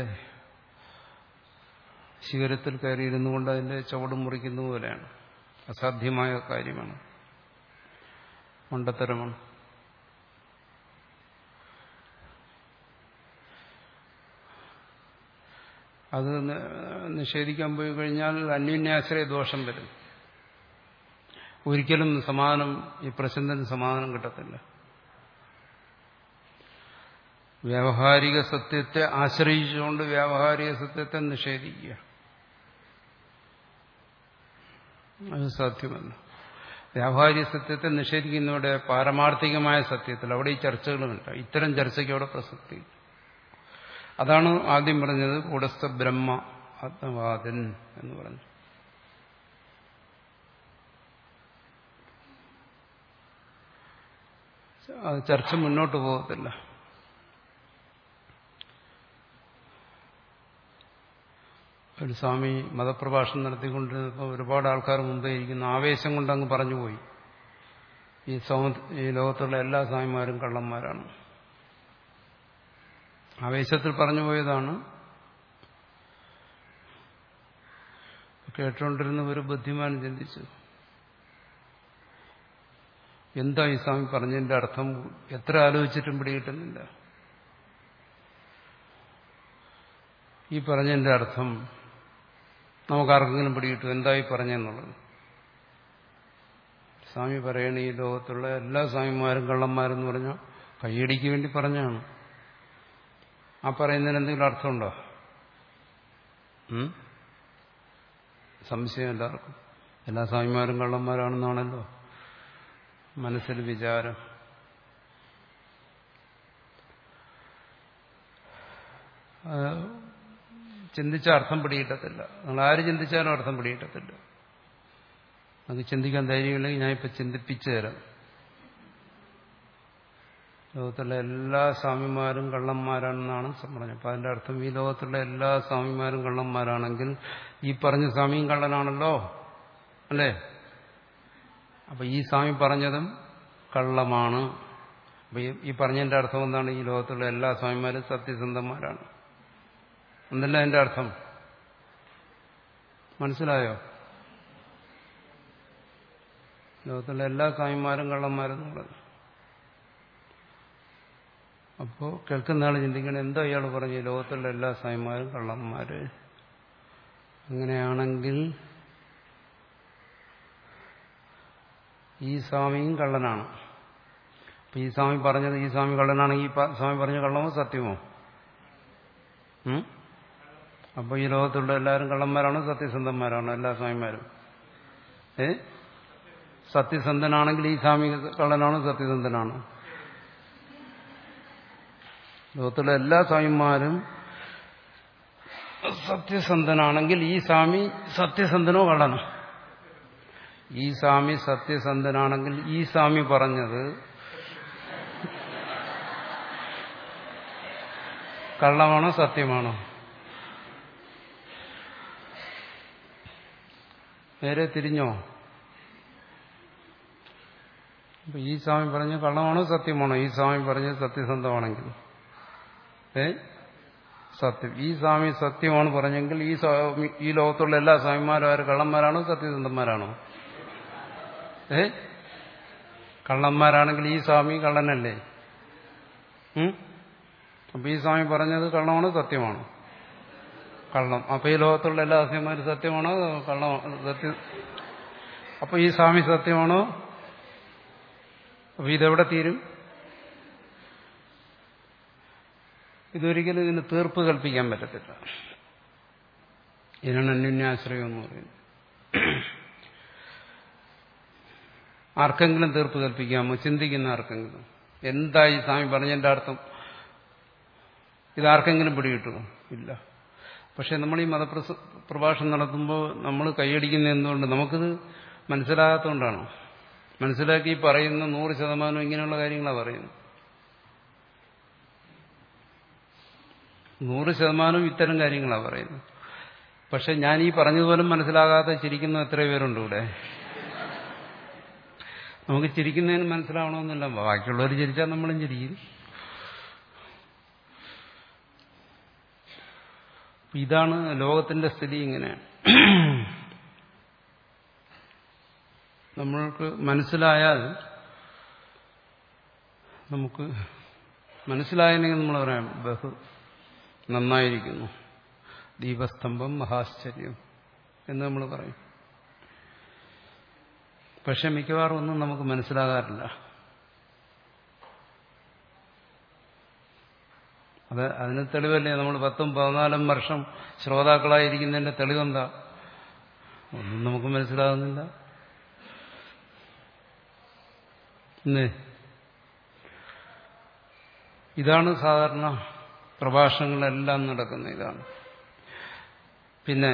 [SPEAKER 1] ശിഖരത്തിൽ കയറിയിരുന്നു കൊണ്ട് അതിന്റെ ചുവട് മുറിക്കുന്ന പോലെയാണ്. അസാധ്യമായ കാര്യമാണ്, മണ്ടത്തരമാണ്. അത് നിഷേധിക്കാൻ പോയി കഴിഞ്ഞാൽ അന്യോന്യാശ്രയ ദോഷം വരും. ഒരിക്കലും സമാധാനം, ഈ പ്രശ്നത്തിന് സമാധാനം കിട്ടത്തില്ല. വ്യാവഹാരിക സത്യത്തെ ആശ്രയിച്ചുകൊണ്ട് വ്യാവഹാരിക സത്യത്തെ നിഷേധിക്കുക, അത് സാധ്യമല്ല. വ്യാവഹാരിക സത്യത്തെ നിഷേധിക്കുന്നവിടെ പാരമാർത്ഥികമായ സത്യത്തിൽ അവിടെ ഈ ചർച്ചകളുമില്ല. ഇത്തരം ചർച്ചയ്ക്ക് അവിടെ പ്രസക്തി. അതാണ് ആദ്യം പറഞ്ഞത് കൂടസ്ഥ ബ്രഹ്മ ആത്മവാദൻ എന്ന് പറഞ്ഞു. അത് ചർച്ച മുന്നോട്ട് പോകത്തില്ല. ഒരു സ്വാമി മതപ്രഭാഷണം നടത്തിക്കൊണ്ടിരുന്നപ്പോൾ ഒരുപാട് ആൾക്കാർ മുമ്പേ ഇരിക്കുന്ന ആവേശം കൊണ്ട് അങ്ങ് പറഞ്ഞുപോയി, ഈ സൗ ഈ ലോകത്തുള്ള എല്ലാ സ്വാമിമാരും കള്ളന്മാരാണ്. ആവേശത്തിൽ പറഞ്ഞു പോയതാണ്. കേട്ടുകൊണ്ടിരുന്ന ഒരു ബുദ്ധിമാൻ ചിന്തിച്ചു, എന്താ ഈ സ്വാമി പറഞ്ഞതിന്റെ അർത്ഥം? എത്ര ആലോചിച്ചിട്ടും പിടികിട്ടുന്നില്ല. ഈ പറഞ്ഞതിന്റെ അർത്ഥം നമുക്കാർക്കെങ്കിലും പിടികിട്ടും എന്തായി പറഞ്ഞെന്നുള്ളത്? സ്വാമി പറയണ ഈ ലോകത്തുള്ള എല്ലാ സ്വാമിമാരും കള്ളന്മാരെന്ന് പറഞ്ഞാൽ കയ്യടിക്ക് വേണ്ടി പറഞ്ഞാണ്. ആ പറയുന്നതിന് എന്തെങ്കിലും അർത്ഥമുണ്ടോ? സംശയം എല്ലാവർക്കും. എല്ലാ സ്വാമിമാരും കള്ളന്മാരാണെന്നാണല്ലോ മനസ്സിൽ വിചാരം. ചിന്തിച്ച അർത്ഥം പിടികിട്ടത്തില്ല. നിങ്ങൾ ആര് ചിന്തിച്ചാലും അർത്ഥം പിടികിട്ടത്തില്ല. അത് ചിന്തിക്കാൻ ധൈര്യമില്ലെങ്കിൽ ഞാനിപ്പോൾ ചിന്തിപ്പിച്ചു തരാം. ലോകത്തുള്ള എല്ലാ സ്വാമിമാരും കള്ളന്മാരാണെന്നാണ് പറഞ്ഞത്. അപ്പം അതിന്റെ അർത്ഥം ഈ ലോകത്തുള്ള എല്ലാ സ്വാമിമാരും കള്ളന്മാരാണെങ്കിൽ ഈ പറഞ്ഞ സ്വാമിയും കള്ളനാണല്ലോ, അല്ലേ? അപ്പൊ ഈ സ്വാമി പറഞ്ഞതും കള്ളമാണ്. അപ്പൊ ഈ പറഞ്ഞതിന്റെ അർത്ഥം എന്താണ്? ഈ ലോകത്തുള്ള എല്ലാ സ്വാമിമാരും സത്യസന്ധന്മാരാണ് എന്നല്ല അതിന്റെ അർത്ഥം. മനസ്സിലായോ? ലോകത്തുള്ള എല്ലാ സ്വാമിമാരും കള്ളന്മാരെന്നുള്ളത്. അപ്പോ കേൾക്കുന്ന ആൾ ചിന്തിക്കണം, എന്താ ഇയാൾ പറഞ്ഞു ലോകത്തുള്ള എല്ലാ സ്വാമിമാരും കള്ളന്മാര്? അങ്ങനെയാണെങ്കിൽ ഈ സ്വാമിയും കള്ളനാണ്. അപ്പൊ ഈ സ്വാമി പറഞ്ഞത് ഈ സ്വാമി കള്ളനാണെങ്കിൽ ഈ സ്വാമി പറഞ്ഞ കള്ളമോ സത്യമോ? അപ്പൊ ഈ ലോകത്തുള്ള എല്ലാവരും കള്ളന്മാരാണോ സത്യസന്ധന്മാരാണോ? എല്ലാ സ്വാമിമാരും ഏ സത്യസന്ധനാണെങ്കിൽ ഈ സ്വാമി കള്ളനാണോ സത്യസന്ധനാണോ? ലോകത്തുള്ള എല്ലാ സ്വാമിമാരും സത്യസന്ധനാണെങ്കിൽ ഈ സ്വാമി സത്യസന്ധനോ കള്ളനോ? ഈ സ്വാമി സത്യസന്ധനാണെങ്കിൽ ഈ സ്വാമി പറഞ്ഞത് കള്ളമാണോ സത്യമാണോ? നേരെ തിരിഞ്ഞോ? അപ്പൊ ഈ സ്വാമി പറഞ്ഞ കള്ളമാണോ സത്യമാണോ? ഈ സ്വാമി പറഞ്ഞത് സത്യസന്ധമാണെങ്കിൽ ഏ സത്യം. ഈ സ്വാമി സത്യമാണ് പറഞ്ഞെങ്കിൽ ഈ സ്വാമി ഈ ലോകത്തുള്ള എല്ലാ സ്വാമിമാരും ആര് കള്ളന്മാരാണോ സത്യസന്ധന്മാരാണോ? ഏ കള്ളന്മാരാണെങ്കിൽ ഈ സ്വാമി കള്ളനല്ലേ? അപ്പൊ ഈ സ്വാമി പറഞ്ഞത് കള്ളമാണോ സത്യമാണോ? കള്ളം. അപ്പൊ ഈ ലോകത്തുള്ള എല്ലാ സ്വാമിമാരും സത്യമാണോ കള്ളമാണോ? സത്യം. അപ്പൊ ഈ സ്വാമി സത്യമാണോ? അപ്പൊ ഇതെവിടെ തീരും? ഇതൊരിക്കലും ഇതിന് തീർപ്പ് കൽപ്പിക്കാൻ പറ്റത്തില്ല. ഇതിനാണ് അന്യോന്യാശ്രയം എന്ന് പറയുന്നത്. ആർക്കെങ്കിലും തീർപ്പ് കൽപ്പിക്കാമോ? ചിന്തിക്കുന്ന ആർക്കെങ്കിലും എന്തായി സ്വാമി പറഞ്ഞതിന്റെ അർത്ഥം? ഇതാർക്കെങ്കിലും പിടികിട്ടുമോ? ഇല്ല. പക്ഷെ നമ്മൾ ഈ മതപ്രസ പ്രഭാഷണം നടത്തുമ്പോൾ നമ്മൾ കൈയടിക്കുന്ന എന്തുകൊണ്ട്? നമുക്കിത് മനസ്സിലാകാത്തതുകൊണ്ടാണോ? മനസ്സിലാക്കി പറയുന്ന നൂറ് ശതമാനം ഇങ്ങനെയുള്ള കാര്യങ്ങളാണ് പറയുന്നത്. നൂറ് ശതമാനം ഇത്തരം കാര്യങ്ങളാണ് പറയുന്നത്. പക്ഷെ ഞാൻ ഈ പറഞ്ഞതുപോലും മനസ്സിലാകാതെ ചിരിക്കുന്ന എത്രയോ പേരുണ്ട് ഇവിടെ. നമുക്ക് ചിരിക്കുന്നതിന് മനസ്സിലാവണമെന്നില്ല. ബാക്കിയുള്ളവർ ചിരിച്ചാൽ നമ്മളും ചിരിക്കും. ഇതാണ് ലോകത്തിന്റെ സ്ഥിതി. ഇങ്ങനെയാണ്. നമ്മൾക്ക് മനസ്സിലായാൽ നമുക്ക് മനസ്സിലായെങ്കിൽ നമ്മൾ പറയാം ബഹു നന്നായിരിക്കുന്നു, ദീപസ്തംഭം മഹാശ്ചര്യം എന്ന് നമ്മൾ പറയും. പക്ഷെ മിക്കവാറും ഒന്നും നമുക്ക് മനസ്സിലാകാറില്ല. അത് അതിന് തെളിവല്ലേ? നമ്മൾ പത്തും പതിനാലും വർഷം ശ്രോതാക്കളായിരിക്കുന്നതിന്റെ തെളിവെന്താ? ഒന്നും നമുക്ക് മനസ്സിലാകുന്നില്ല. ഇതാണ് സാധാരണ പ്രഭാഷണങ്ങളെല്ലാം നടക്കുന്നത്. ഇതാണ്. പിന്നെ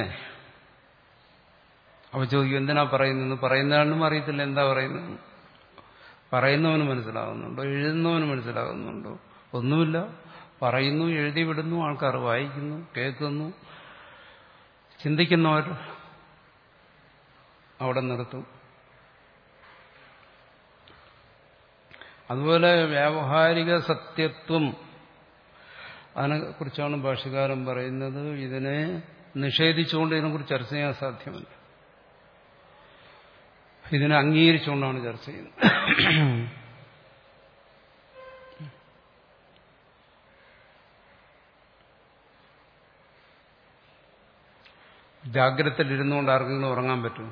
[SPEAKER 1] അവ ചോദിക്കും എന്തിനാ പറയുന്നത്? പറയുന്നതാണെന്നും അറിയത്തില്ല എന്താ പറയുന്നത്. പറയുന്നവന് മനസ്സിലാകുന്നുണ്ടോ? എഴുതുന്നവന് മനസ്സിലാകുന്നുണ്ടോ? ഒന്നുമില്ല. പറയുന്നു, എഴുതി വിടുന്നു, ആൾക്കാർ വായിക്കുന്നു, കേൾക്കുന്നു, ചിന്തിക്കുന്നവർ അവിടെ നിർത്തും. അതുപോലെ വ്യാവഹാരിക സത്യത്വം, അതിനെക്കുറിച്ചാണ് ഭാഷ്യകാരൻ പറയുന്നത്. ഇതിനെ നിഷേധിച്ചുകൊണ്ട് ഇതിനെക്കുറിച്ച് ചർച്ച ചെയ്യാൻ സാധ്യമല്ല. ഇതിനെ അംഗീകരിച്ചുകൊണ്ടാണ് ചർച്ച ചെയ്യുന്നത്. ജാഗ്രതയിൽ ഇരുന്നുകൊണ്ട് ആർക്കെങ്കിലും ഉറങ്ങാൻ പറ്റും?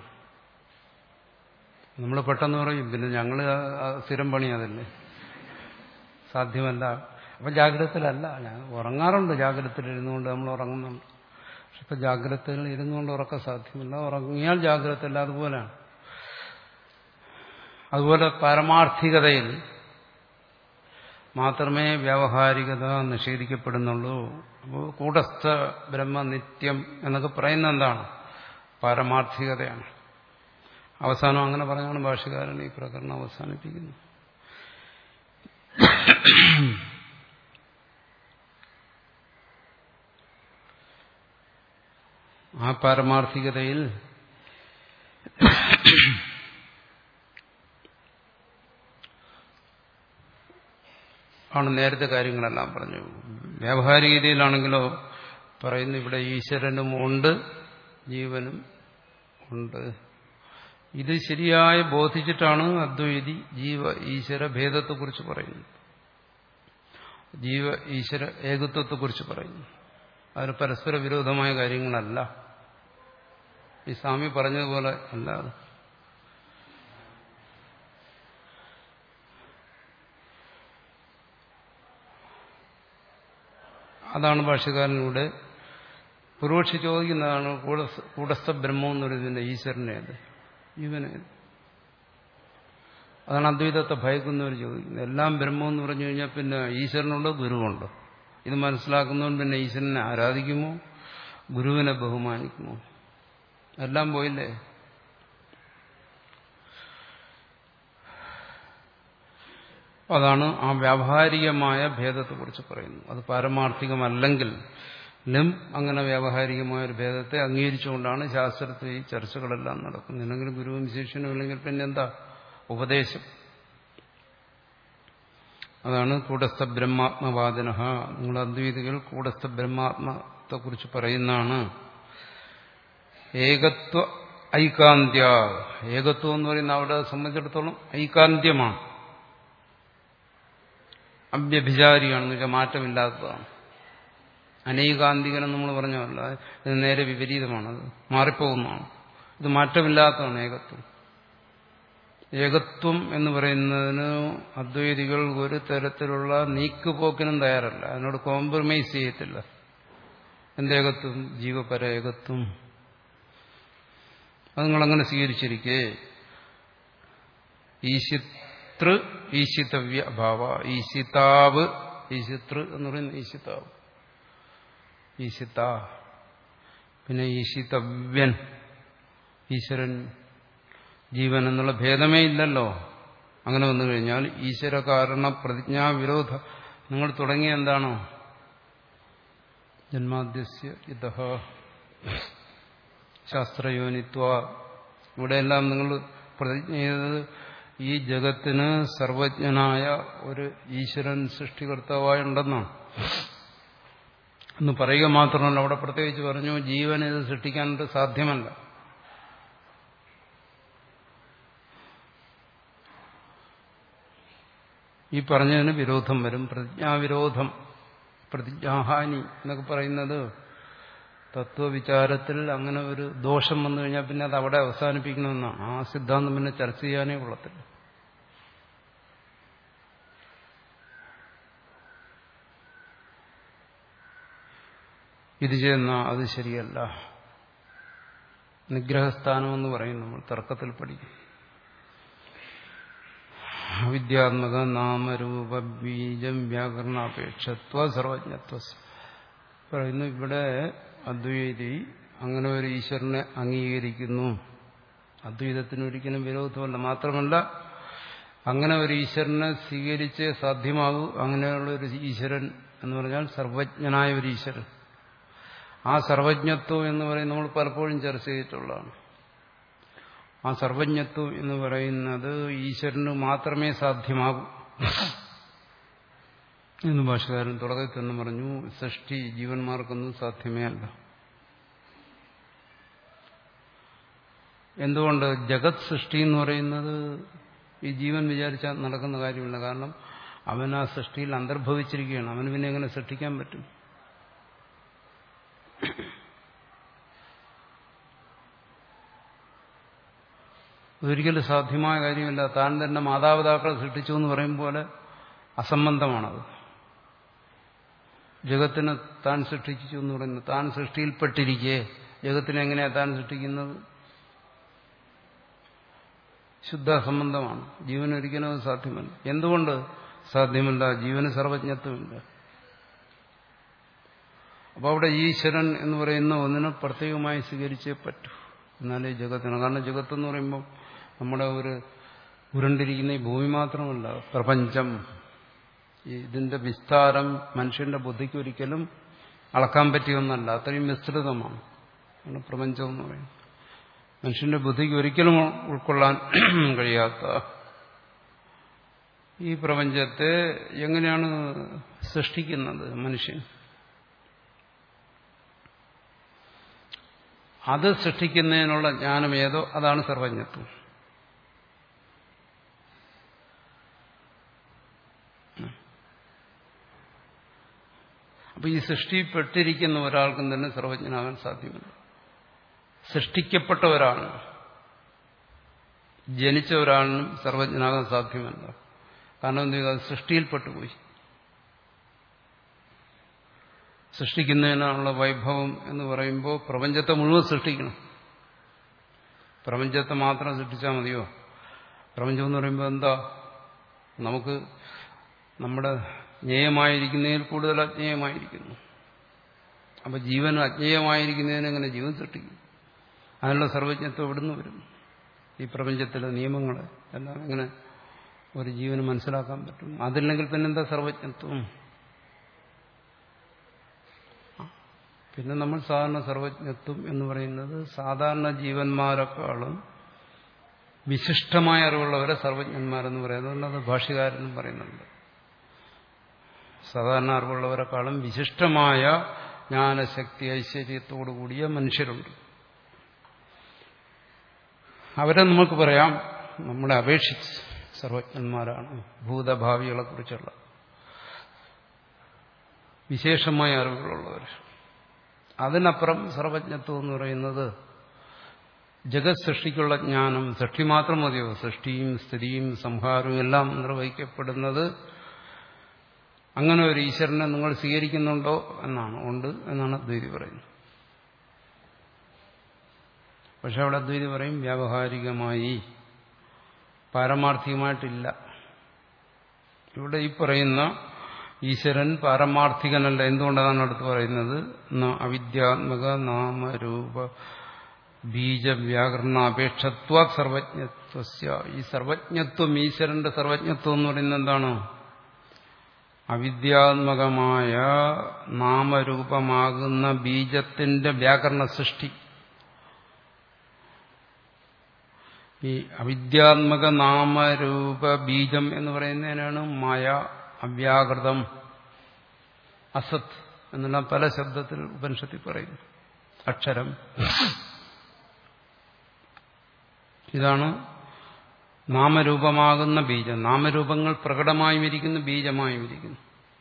[SPEAKER 1] നമ്മൾ പെട്ടെന്ന് പറയും പിന്നെ ഞങ്ങൾ സ്ഥിരം പണി അതല്ലേ, സാധ്യമല്ല. അപ്പം ജാഗ്രതയിലല്ല. ഞാൻ ഉറങ്ങാറുണ്ട്, ജാഗ്രതയിൽ ഇരുന്നുകൊണ്ട് നമ്മൾ ഉറങ്ങുന്നുണ്ട്. പക്ഷെ ഇപ്പം ജാഗ്രതയിൽ ഇരുന്നുകൊണ്ട് ഉറക്കം സാധ്യമല്ല. ഉറങ്ങിയാൽ ജാഗ്രതയില്ല. അതുപോലെയാണ്. അതുപോലെ പാരമാർത്ഥികതയിൽ മാത്രമേ വ്യാവഹാരികത നിഷേധിക്കപ്പെടുന്നുള്ളൂ. അപ്പോൾ കൂടസ്ഥ ബ്രഹ്മ നിത്യം എന്നൊക്കെ പറയുന്നത് എന്താണ്? പാരമാർത്ഥികതയാണ്. അവസാനം അങ്ങനെ പറഞ്ഞാണ് ഭാഷ്യകാരൻ ഈ പ്രകരണം അവസാനിപ്പിക്കുന്നത്. ആ പാരമാർത്ഥികതയിൽ ആണ് നേരത്തെ കാര്യങ്ങളെല്ലാം പറഞ്ഞു. വ്യാവഹാരികതയിലാണെങ്കിലോ പറയുന്നു ഇവിടെ ഈശ്വരനും ഉണ്ട്, ജീവനും ഉണ്ട്. ഇത് ശരിയായി ബോധിച്ചിട്ടാണ് അദ്വൈതി ജീവ ഈശ്വര ഭേദത്തെക്കുറിച്ച് പറയുന്നത്, ജീവ ഈശ്വര ഏകത്വത്തെക്കുറിച്ച് പറയുന്നു. അതിന് പരസ്പര വിരോധമായ കാര്യങ്ങളല്ല. ഈ സ്വാമി പറഞ്ഞതുപോലെ അല്ല. അതാണ് ഭാഷ്യകാരനിലൂടെ പൂർവക്ഷി ചോദിക്കുന്നതാണ്. കൂടസ്ഥ ബ്രഹ്മം എന്ന് പറയുന്നതിന്റെ ഈശ്വരനേത്, ജീവനേത്? അതാണ് അദ്വൈതത്തെ ഭയക്കുന്നവർ ചോദിക്കുന്നത്. എല്ലാം ബ്രഹ്മം എന്ന് പറഞ്ഞു കഴിഞ്ഞാൽ പിന്നെ ഈശ്വരനുണ്ടോ ഗുരുവുണ്ടോ? ഇത് മനസ്സിലാക്കുന്നവൻ പിന്നെ ഈശ്വരനെ ആരാധിക്കുമോ, ഗുരുവിനെ ബഹുമാനിക്കുമോ? എല്ലാം പോയില്ലേ? അതാണ് ആ വ്യാവഹാരികമായ ഭേദത്തെക്കുറിച്ച് പറയുന്നത്. അത് പാരമാർത്ഥികമല്ലെങ്കിലും അങ്ങനെ വ്യാവഹാരികമായ ഒരു ഭേദത്തെ അംഗീകരിച്ചുകൊണ്ടാണ് ശാസ്ത്രത്തിൽ ഈ ചർച്ചകളെല്ലാം നടക്കുന്നത്. അല്ലെങ്കിൽ ഗുരുവും ശിഷ്യനും ഇല്ലെങ്കിൽ പിന്നെ എന്താ ഉപദേശം? അതാണ് കൂടസ്ഥ ബ്രഹ്മാത്മവാദിന. നിങ്ങൾ അദ്വൈതികൾ കൂടസ്ഥ ബ്രഹ്മാത്മത്തെക്കുറിച്ച് പറയുന്നതാണ്. ഏകത്വ ഐകാന്ത്യ. ഏകത്വം എന്ന് പറയുന്ന അവിടെ സംബന്ധിച്ചിടത്തോളം ഐകാന്ത്യമാണ്, അവ്യഭിചാരിയാണെന്ന് വെച്ചാൽ മാറ്റമില്ലാത്തതാണ്. അനൈകാന്തികനം നമ്മൾ പറഞ്ഞല്ല, ഇത് നേരെ വിപരീതമാണത്, മാറിപ്പോകുന്നതാണ്. ഇത് മാറ്റമില്ലാത്തതാണ് ഏകത്വം. ഏകത്വം എന്ന് പറയുന്നതിന് അദ്വൈതികൾ ഒരു തരത്തിലുള്ള നീക്കുപോക്കിനും തയ്യാറല്ല, അതിനോട് കോംപ്രമൈസ് ചെയ്യത്തില്ല. എന്തേകത്വം? ജീവപര ഏകത്വം. അത് നിങ്ങളങ്ങനെ സ്വീകരിച്ചിരിക്കേ. ഈശിതൃ ഈശിതവ്യ അഭാവ. ഈശിതാവ്, ഈശിതൃ എന്ന് പറയുന്ന ഈശിതാവ്, ഈശിത, പിന്നെ ഈശിതവ്യൻ, ഈശ്വരൻ ജീവൻ എന്നുള്ള ഭേദമേ ഇല്ലല്ലോ. അങ്ങനെ വന്നു കഴിഞ്ഞാൽ ഈശ്വര കാരണ പ്രതിജ്ഞാവിരോധ നിങ്ങൾ തുടങ്ങിയ എന്താണോ ജന്മാദ്യസ്യ ഇതഃ ശാസ്ത്രയോനിത്വ, ഇവിടെയെല്ലാം നിങ്ങൾ പ്രതിജ്ഞ ചെയ്തത് ഈ ജഗത്തിന് സർവജ്ഞനായ ഒരു ഈശ്വരൻ സൃഷ്ടികർത്താവായുണ്ടെന്നാണ് എന്ന് പറയുക മാത്രമല്ല, അവിടെ പ്രത്യേകിച്ച് പറഞ്ഞു ജീവന് ഇത് സൃഷ്ടിക്കാനായിട്ട് സാധ്യമല്ല. ഈ പറഞ്ഞതിന് വിരോധം വരും. പ്രതിജ്ഞാവിരോധം, പ്രതിജ്ഞാഹാനി എന്നൊക്കെ പറയുന്നത് തത്വവിചാരത്തിൽ അങ്ങനെ ഒരു ദോഷം വന്നു കഴിഞ്ഞാൽ പിന്നെ അത് അവിടെ അവസാനിപ്പിക്കണമെന്നാണ്. ആ സിദ്ധാന്തം പിന്നെ ചർച്ച ചെയ്യാനേ കൊള്ളത്തില്ല. ഇത് ചെയ്യുന്ന അത് ശരിയല്ല. നിഗ്രഹസ്ഥാനം എന്ന് പറയും, നമ്മൾ തർക്കത്തിൽ പഠിക്കും. അവിദ്യാത്മക നാമരൂപ ബീജം വ്യാകരണാപേക്ഷത്വ സർവജ്ഞത്വ പറയുന്നു. ഇവിടെ അദ്വൈതി അങ്ങനെ ഒരു ഈശ്വരനെ അംഗീകരിക്കുന്നു. അദ്വൈതത്തിന് ഒരിക്കലും വിരോധമല്ല. മാത്രമല്ല, അങ്ങനെ ഒരു ഈശ്വരനെ സ്വീകരിച്ച് സാധ്യമാകൂ. അങ്ങനെയുള്ള ഒരു ഈശ്വരൻ എന്ന് പറഞ്ഞാൽ സർവജ്ഞനായ ഒരു ഈശ്വരൻ. ആ സർവജ്ഞത്വം എന്ന് പറയുന്നത് നമ്മൾ പലപ്പോഴും ചർച്ച ചെയ്തിട്ടുള്ളതാണ്. ആ സർവജ്ഞത്വം എന്ന് പറയുന്നത് ഈശ്വരന് മാത്രമേ സാധ്യമാകൂ എന്ന് ഭാഷകാരൻ തുടക്കത്തിൽ തന്നെ പറഞ്ഞു. സൃഷ്ടി ജീവന്മാർക്കൊന്നും സാധ്യമേ അല്ല. എന്തുകൊണ്ട്? ജഗത് സൃഷ്ടി എന്ന് പറയുന്നത് ഈ ജീവൻ വിചാരിച്ചാൽ നടക്കുന്ന കാര്യമില്ല. കാരണം അവൻ ആ സൃഷ്ടിയിൽ അന്തർഭവിച്ചിരിക്കുകയാണ്. അവന് പിന്നെ എങ്ങനെ സൃഷ്ടിക്കാൻ പറ്റും? ഒരിക്കലും സാധ്യമായ കാര്യമില്ല. താൻ തന്നെ മാതാപിതാക്കളെ സൃഷ്ടിച്ചു എന്ന് പറയും പോലെ അസംബന്ധമാണത്. ജഗത്തിനെ താൻ സൃഷ്ടിച്ചു എന്ന് പറയുന്നത് താൻ സൃഷ്ടിയിൽപ്പെട്ടിരിക്കെ ജഗത്തിനെ എങ്ങനെയാണ് താൻ സൃഷ്ടിക്കുന്നത്? ശുദ്ധ അസംബന്ധമാണ്. ജീവന് ഒരിക്കലും അത് സാധ്യമല്ല. എന്തുകൊണ്ട് സാധ്യമല്ല? ജീവന് സർവജ്ഞത്വമില്ല. അപ്പോൾ അവിടെ ഈശ്വരൻ എന്ന് പറയുന്ന ഒന്നിനെ പ്രത്യേകമായി സ്വീകരിച്ചേ പറ്റൂ. എന്നാലേ ജഗത്തിന്. കാരണം ജഗത്തെന്ന് പറയുമ്പോൾ നമ്മുടെ ഒരു ഉരുണ്ടിരിക്കുന്ന ഈ ഭൂമി മാത്രമല്ല, പ്രപഞ്ചം, ഇതിന്റെ വിസ്താരം മനുഷ്യന്റെ ബുദ്ധിക്ക് ഒരിക്കലും അളക്കാൻ പറ്റിയൊന്നല്ല. അത്രയും വിസ്തൃതമാണ് പ്രപഞ്ചം എന്ന് പറയുന്നത്. മനുഷ്യന്റെ ബുദ്ധിക്ക് ഒരിക്കലും ഉൾക്കൊള്ളാൻ കഴിയാത്ത ഈ പ്രപഞ്ചത്തെ എങ്ങനെയാണ് സൃഷ്ടിക്കുന്നത് മനുഷ്യൻ? അത് സൃഷ്ടിക്കുന്നതിനുള്ള ജ്ഞാനം ഏതോ അതാണ് സർവജ്ഞത്വം. അപ്പൊ ഈ സൃഷ്ടിപ്പെട്ടിരിക്കുന്ന ഒരാൾക്കും തന്നെ സർവജ്ഞനാകാൻ സാധ്യമല്ല. സൃഷ്ടിക്കപ്പെട്ട ഒരാളിന്, ജനിച്ച ഒരാളിനും സർവജ്ഞനാകാൻ സാധ്യമല്ല. കാരണം എന്ത് ചെയ്താൽ സൃഷ്ടിയിൽപ്പെട്ടുപോയി. സൃഷ്ടിക്കുന്നതിനുള്ള വൈഭവം എന്ന് പറയുമ്പോൾ പ്രപഞ്ചത്തെ മുഴുവൻ സൃഷ്ടിക്കണം. പ്രപഞ്ചത്തെ മാത്രം സൃഷ്ടിച്ചാൽ മതിയോ? പ്രപഞ്ചം എന്ന് പറയുമ്പോൾ എന്താ? നമുക്ക് നമ്മുടെ ജ്ഞേയമായിരിക്കുന്നതിൽ കൂടുതൽ അജ്ഞേയമായിരിക്കുന്നു. അപ്പൊ ജീവൻ അജ്ഞേയമായിരിക്കുന്നതിനെങ്ങനെ ജീവൻ സൃഷ്ടിക്കും? അതിനുള്ള സർവജ്ഞത്വം എവിടുന്ന് വരും? ഈ പ്രപഞ്ചത്തിലെ നിയമങ്ങളെ എല്ലാം എങ്ങനെ ഒരു ജീവന് മനസ്സിലാക്കാൻ പറ്റും? അതില്ലെങ്കിൽ പിന്നെന്താ സർവജ്ഞത്വം? പിന്നെ നമ്മൾ സാധാരണ സർവജ്ഞത്വം എന്ന് പറയുന്നത് സാധാരണ ജീവന്മാരെക്കാളും വിശിഷ്ടമായ അറിവുള്ളവരെ സർവജ്ഞന്മാരെന്ന് പറയുന്നത്. അത് ഭാഷ്യകാരനും പറയുന്നുണ്ട്. സാധാരണ അറിവുള്ളവരെക്കാളും വിശിഷ്ടമായ ജ്ഞാനശക്തി ഐശ്വര്യത്തോടു കൂടിയ മനുഷ്യരുണ്ട്. അവരെ നമുക്ക് പറയാം നമ്മളെ അപേക്ഷിച്ച് സർവജ്ഞന്മാരാണ്. ഭൂതഭാവികളെ കുറിച്ചുള്ള വിശേഷമായ അറിവുകളുള്ളവർ. അതിനപ്പുറം സർവജ്ഞത്വം എന്ന് പറയുന്നത് ജഗത് സൃഷ്ടിക്കുള്ള ജ്ഞാനം. സൃഷ്ടി മാത്രം മതിയോ? സൃഷ്ടിയും സ്ഥിതിയും സംഹാരവും എല്ലാം നിർവഹിക്കപ്പെടുന്നത് അങ്ങനെ ഒരു ഈശ്വരനെ നിങ്ങൾ സ്വീകരിക്കുന്നുണ്ടോ എന്നാണ്. ഉണ്ട് എന്നാണ് അദ്വൈതി പറയുന്നത്. പക്ഷെ അവിടെ അദ്വൈതി പറയും വ്യാവഹാരികമായി, പാരമാർത്ഥികമായിട്ടില്ല. ഇവിടെ ഈ പറയുന്ന ഈശ്വരൻ പാരമാർത്ഥികനല്ല. എന്തുകൊണ്ടാണ് അടുത്ത് പറയുന്നത്? അവിദ്യാത്മക നാമരൂപ ബീജവ്യാകരണാപേക്ഷത്വ സർവജ്ഞത്വസ്യ. ഈ സർവജ്ഞത്വം, ഈശ്വരന്റെ സർവജ്ഞത്വം എന്ന് പറയുന്നത് എന്താണ്? അവിദ്യാത്മകമായ നാമരൂപമാകുന്ന ബീജത്തിന്റെ വ്യാകരണ സൃഷ്ടി. ഈ അവിദ്യാത്മക നാമരൂപ ബീജം എന്ന് പറയുന്നതിനാണ് മായ, അവ്യാകൃതം, അസത് എന്നെല്ലാം പല ശബ്ദത്തിൽ ഉപനിഷത്തിൽ പറയുന്നു. അക്ഷരം. ഇതാണ് നാമരൂപമാകുന്ന ബീജം. നാമരൂപങ്ങൾ പ്രകടമായും ഇരിക്കുന്നു, ബീജമായും ഇരിക്കുന്നു.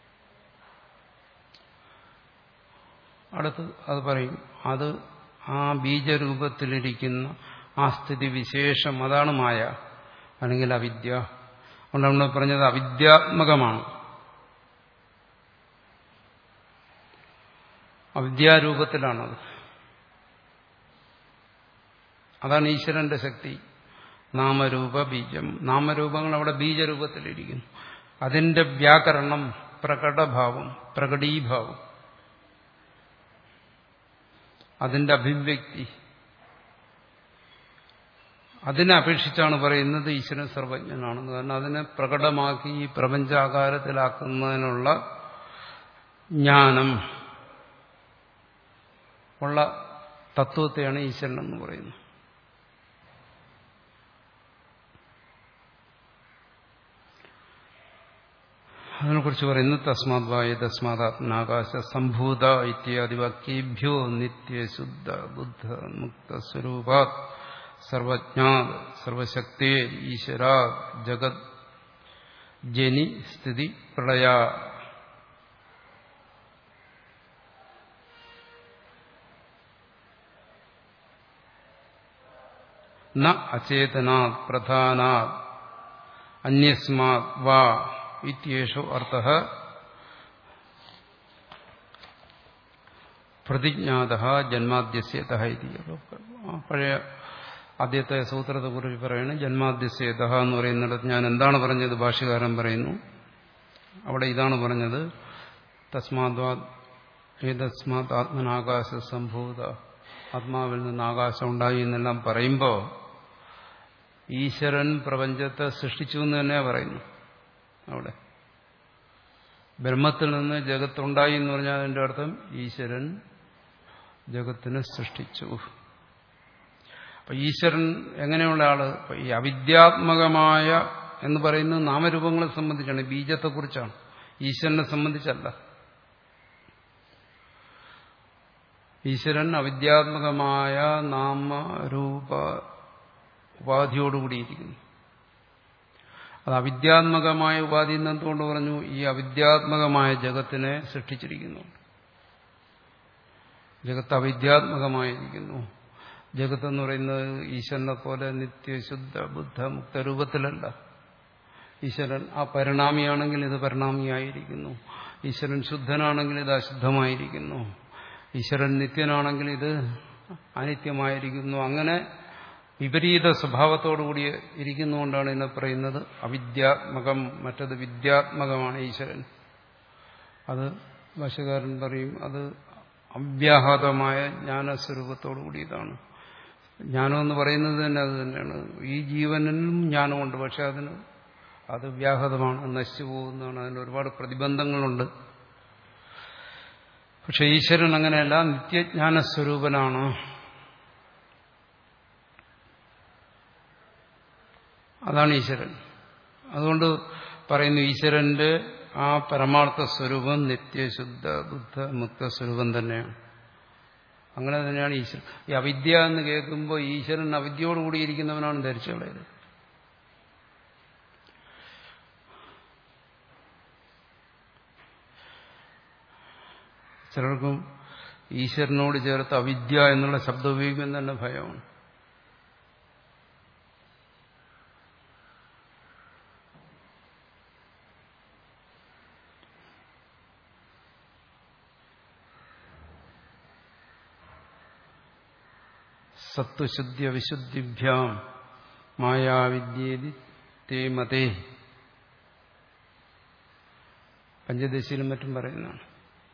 [SPEAKER 1] അടുത്ത് അത് പറയും. അത് ആ ബീജരൂപത്തിലിരിക്കുന്ന ആ സ്ഥിതി വിശേഷം, അതാണ് മായ അല്ലെങ്കിൽ അവിദ്യ. അതുകൊണ്ട് നമ്മൾ പറഞ്ഞത് അവിദ്യാത്മകമാണ്. അവിദ്യാരൂപത്തിലാണത്. അതാണ് ഈശ്വരന്റെ ശക്തി. നാമരൂപ ബീജം. നാമരൂപങ്ങൾ അവിടെ ബീജരൂപത്തിലിരിക്കുന്നു. അതിന്റെ വ്യാകരണം, പ്രകടഭാവം, പ്രകടീഭാവം, അതിന്റെ അഭിവ്യക്തി, അതിനെ അപേക്ഷിച്ചാണ് പറയുന്നത് ഈശ്വരൻ സർവജ്ഞനാണെന്ന്. കാരണം അതിനെ പ്രകടമാക്കി ഈ പ്രപഞ്ചാകാരത്തിലാക്കുന്നതിനുള്ള ജ്ഞാനം ഉള്ള തത്വത്തെയാണ് ഈശ്വരൻ എന്ന് പറയുന്നത്. അതിനെക്കുറിച്ച് പറയുന്നു തസ്മാത് വായ തസ്മാതാത്മനാകാശ സംഭൂത ഇത്യാദി വാക്യേഭ്യോ നിത്യശുദ്ധ ബുദ്ധ മുക്ത സ്വരൂപാത് സർവജ്ഞാത് സർവശക്തേ ഈശ്വരാ ജഗത് ജനി സ്ഥിതി പ്രളയ ന അചേതനാത് പ്രധാനാത് അന്യസ്മാത് വാ ഇത്യേഷോ അർത്ഥഃ പ്രതിജ്ഞാതഃ ജന്മാദ്യസ്യതഃ ഇതി. പഴയ ആദ്യത്തെ സൂത്രത്തെക്കുറിച്ച് പറയുന്നത് ജന്മാദ്യസ്യതഃ എന്ന് പറയുന്നിടത്ത് ഞാൻ എന്താണ് പറഞ്ഞത്? ഭാഷ്യകാരൻ പറയുന്നു അവിടെ ഇതാണ് പറഞ്ഞത്. തസ്മാത് ഏതസ്മാത് ആത്മനാകാശ സംഭൂത, ആത്മാവിൽ നിന്ന് ആകാശം ഉണ്ടായി എന്നെല്ലാം പറയുമ്പോൾ ഈശ്വരൻ പ്രപഞ്ചത്തെ സൃഷ്ടിച്ചു എന്ന് തന്നെയാണ് പറയുന്നു. അവിടെ ബ്രഹ്മത്തിൽ നിന്ന് ജഗത്തുണ്ടായി എന്ന് പറഞ്ഞാൽ അതിന്റെ അർത്ഥം ഈശ്വരൻ ജഗത്തിനെ സൃഷ്ടിച്ചു. അപ്പൊ ഈശ്വരൻ എങ്ങനെയുള്ള ആള്? ഈ അവിദ്യാത്മകമായ എന്ന് പറയുന്നത് നാമരൂപങ്ങളെ സംബന്ധിച്ചാണ്, ബീജത്തെക്കുറിച്ചാണ്, ഈശ്വരനെ സംബന്ധിച്ചല്ല. ഈശ്വരൻ അവിദ്യാത്മകമായ നാമരൂപ ഉപാധിയോടുകൂടിയിരിക്കുന്നു. അത് അവിദ്യാത്മകമായ ഉപാധി എന്ന് എന്തുകൊണ്ട് പറഞ്ഞു? ഈ അവിദ്യാത്മകമായ ജഗത്തിനെ സൃഷ്ടിച്ചിരിക്കുന്നു. ജഗത്ത് അവിദ്യാത്മകമായിരിക്കുന്നു. ജഗത്ത് എന്ന് പറയുന്നത് ഈശ്വരനെ പോലെ നിത്യശുദ്ധ ബുദ്ധ മുക്ത രൂപത്തിലല്ല. ഈശ്വരൻ ആ പരിണാമിയാണെങ്കിൽ ഇത് പരിണാമിയായിരിക്കുന്നു. ഈശ്വരൻ ശുദ്ധനാണെങ്കിൽ ഇത് അശുദ്ധമായിരിക്കുന്നു. ഈശ്വരൻ നിത്യനാണെങ്കിൽ ഇത് അനിത്യമായിരിക്കുന്നു. അങ്ങനെ വിപരീത സ്വഭാവത്തോടുകൂടി ഇരിക്കുന്നുകൊണ്ടാണ് ഇതിനെ പറയുന്നത് അവിദ്യാത്മകം. മറ്റത് വിദ്യാത്മകമാണ് ഈശ്വരൻ. അത് ഭാഷ്യകാരൻ പറയും അത് അവ്യാഹതമായ ജ്ഞാനസ്വരൂപത്തോടു കൂടിയതാണ്. ജ്ഞാനം എന്ന് പറയുന്നത് തന്നെ അത് തന്നെയാണ്. ഈ ജീവനിലും ജ്ഞാനമുണ്ട്, പക്ഷെ അതിന് അത് വ്യാഹതമാണ്, നശിച്ചു പോകുന്നതാണ്, അതിന് ഒരുപാട് പ്രതിബന്ധങ്ങളുണ്ട്. പക്ഷെ ഈശ്വരൻ അങ്ങനെയല്ല, നിത്യജ്ഞാനസ്വരൂപനാണ്. അതാണ് ഈശ്വരൻ. അതുകൊണ്ട് പറയുന്നു ഈശ്വരന്റെ ആ പരമാർത്ഥ സ്വരൂപം നിത്യശുദ്ധ ബുദ്ധ മുക്ത സ്വരൂപം തന്നെയാണ്. അങ്ങനെ തന്നെയാണ് ഈശ്വരൻ. ഈ അവിദ്യ എന്ന് കേൾക്കുമ്പോൾ ഈശ്വരൻ അവിദ്യയോടുകൂടിയിരിക്കുന്നവനാണ് ധരിച്ചു കളയത്. ചിലർക്കും ഈശ്വരനോട് ചേർത്ത് അവിദ്യ എന്നുള്ള ശബ്ദം ഉപയോഗിക്കുന്ന തന്നെ ഭയമാണ്. സത്വശുദ്ധി അവിശുദ്ധിഭ്യാം മായാവിദ്യേതി തേ മതേ. പഞ്ചദശിയിലും മറ്റും പറയുന്നതാണ്.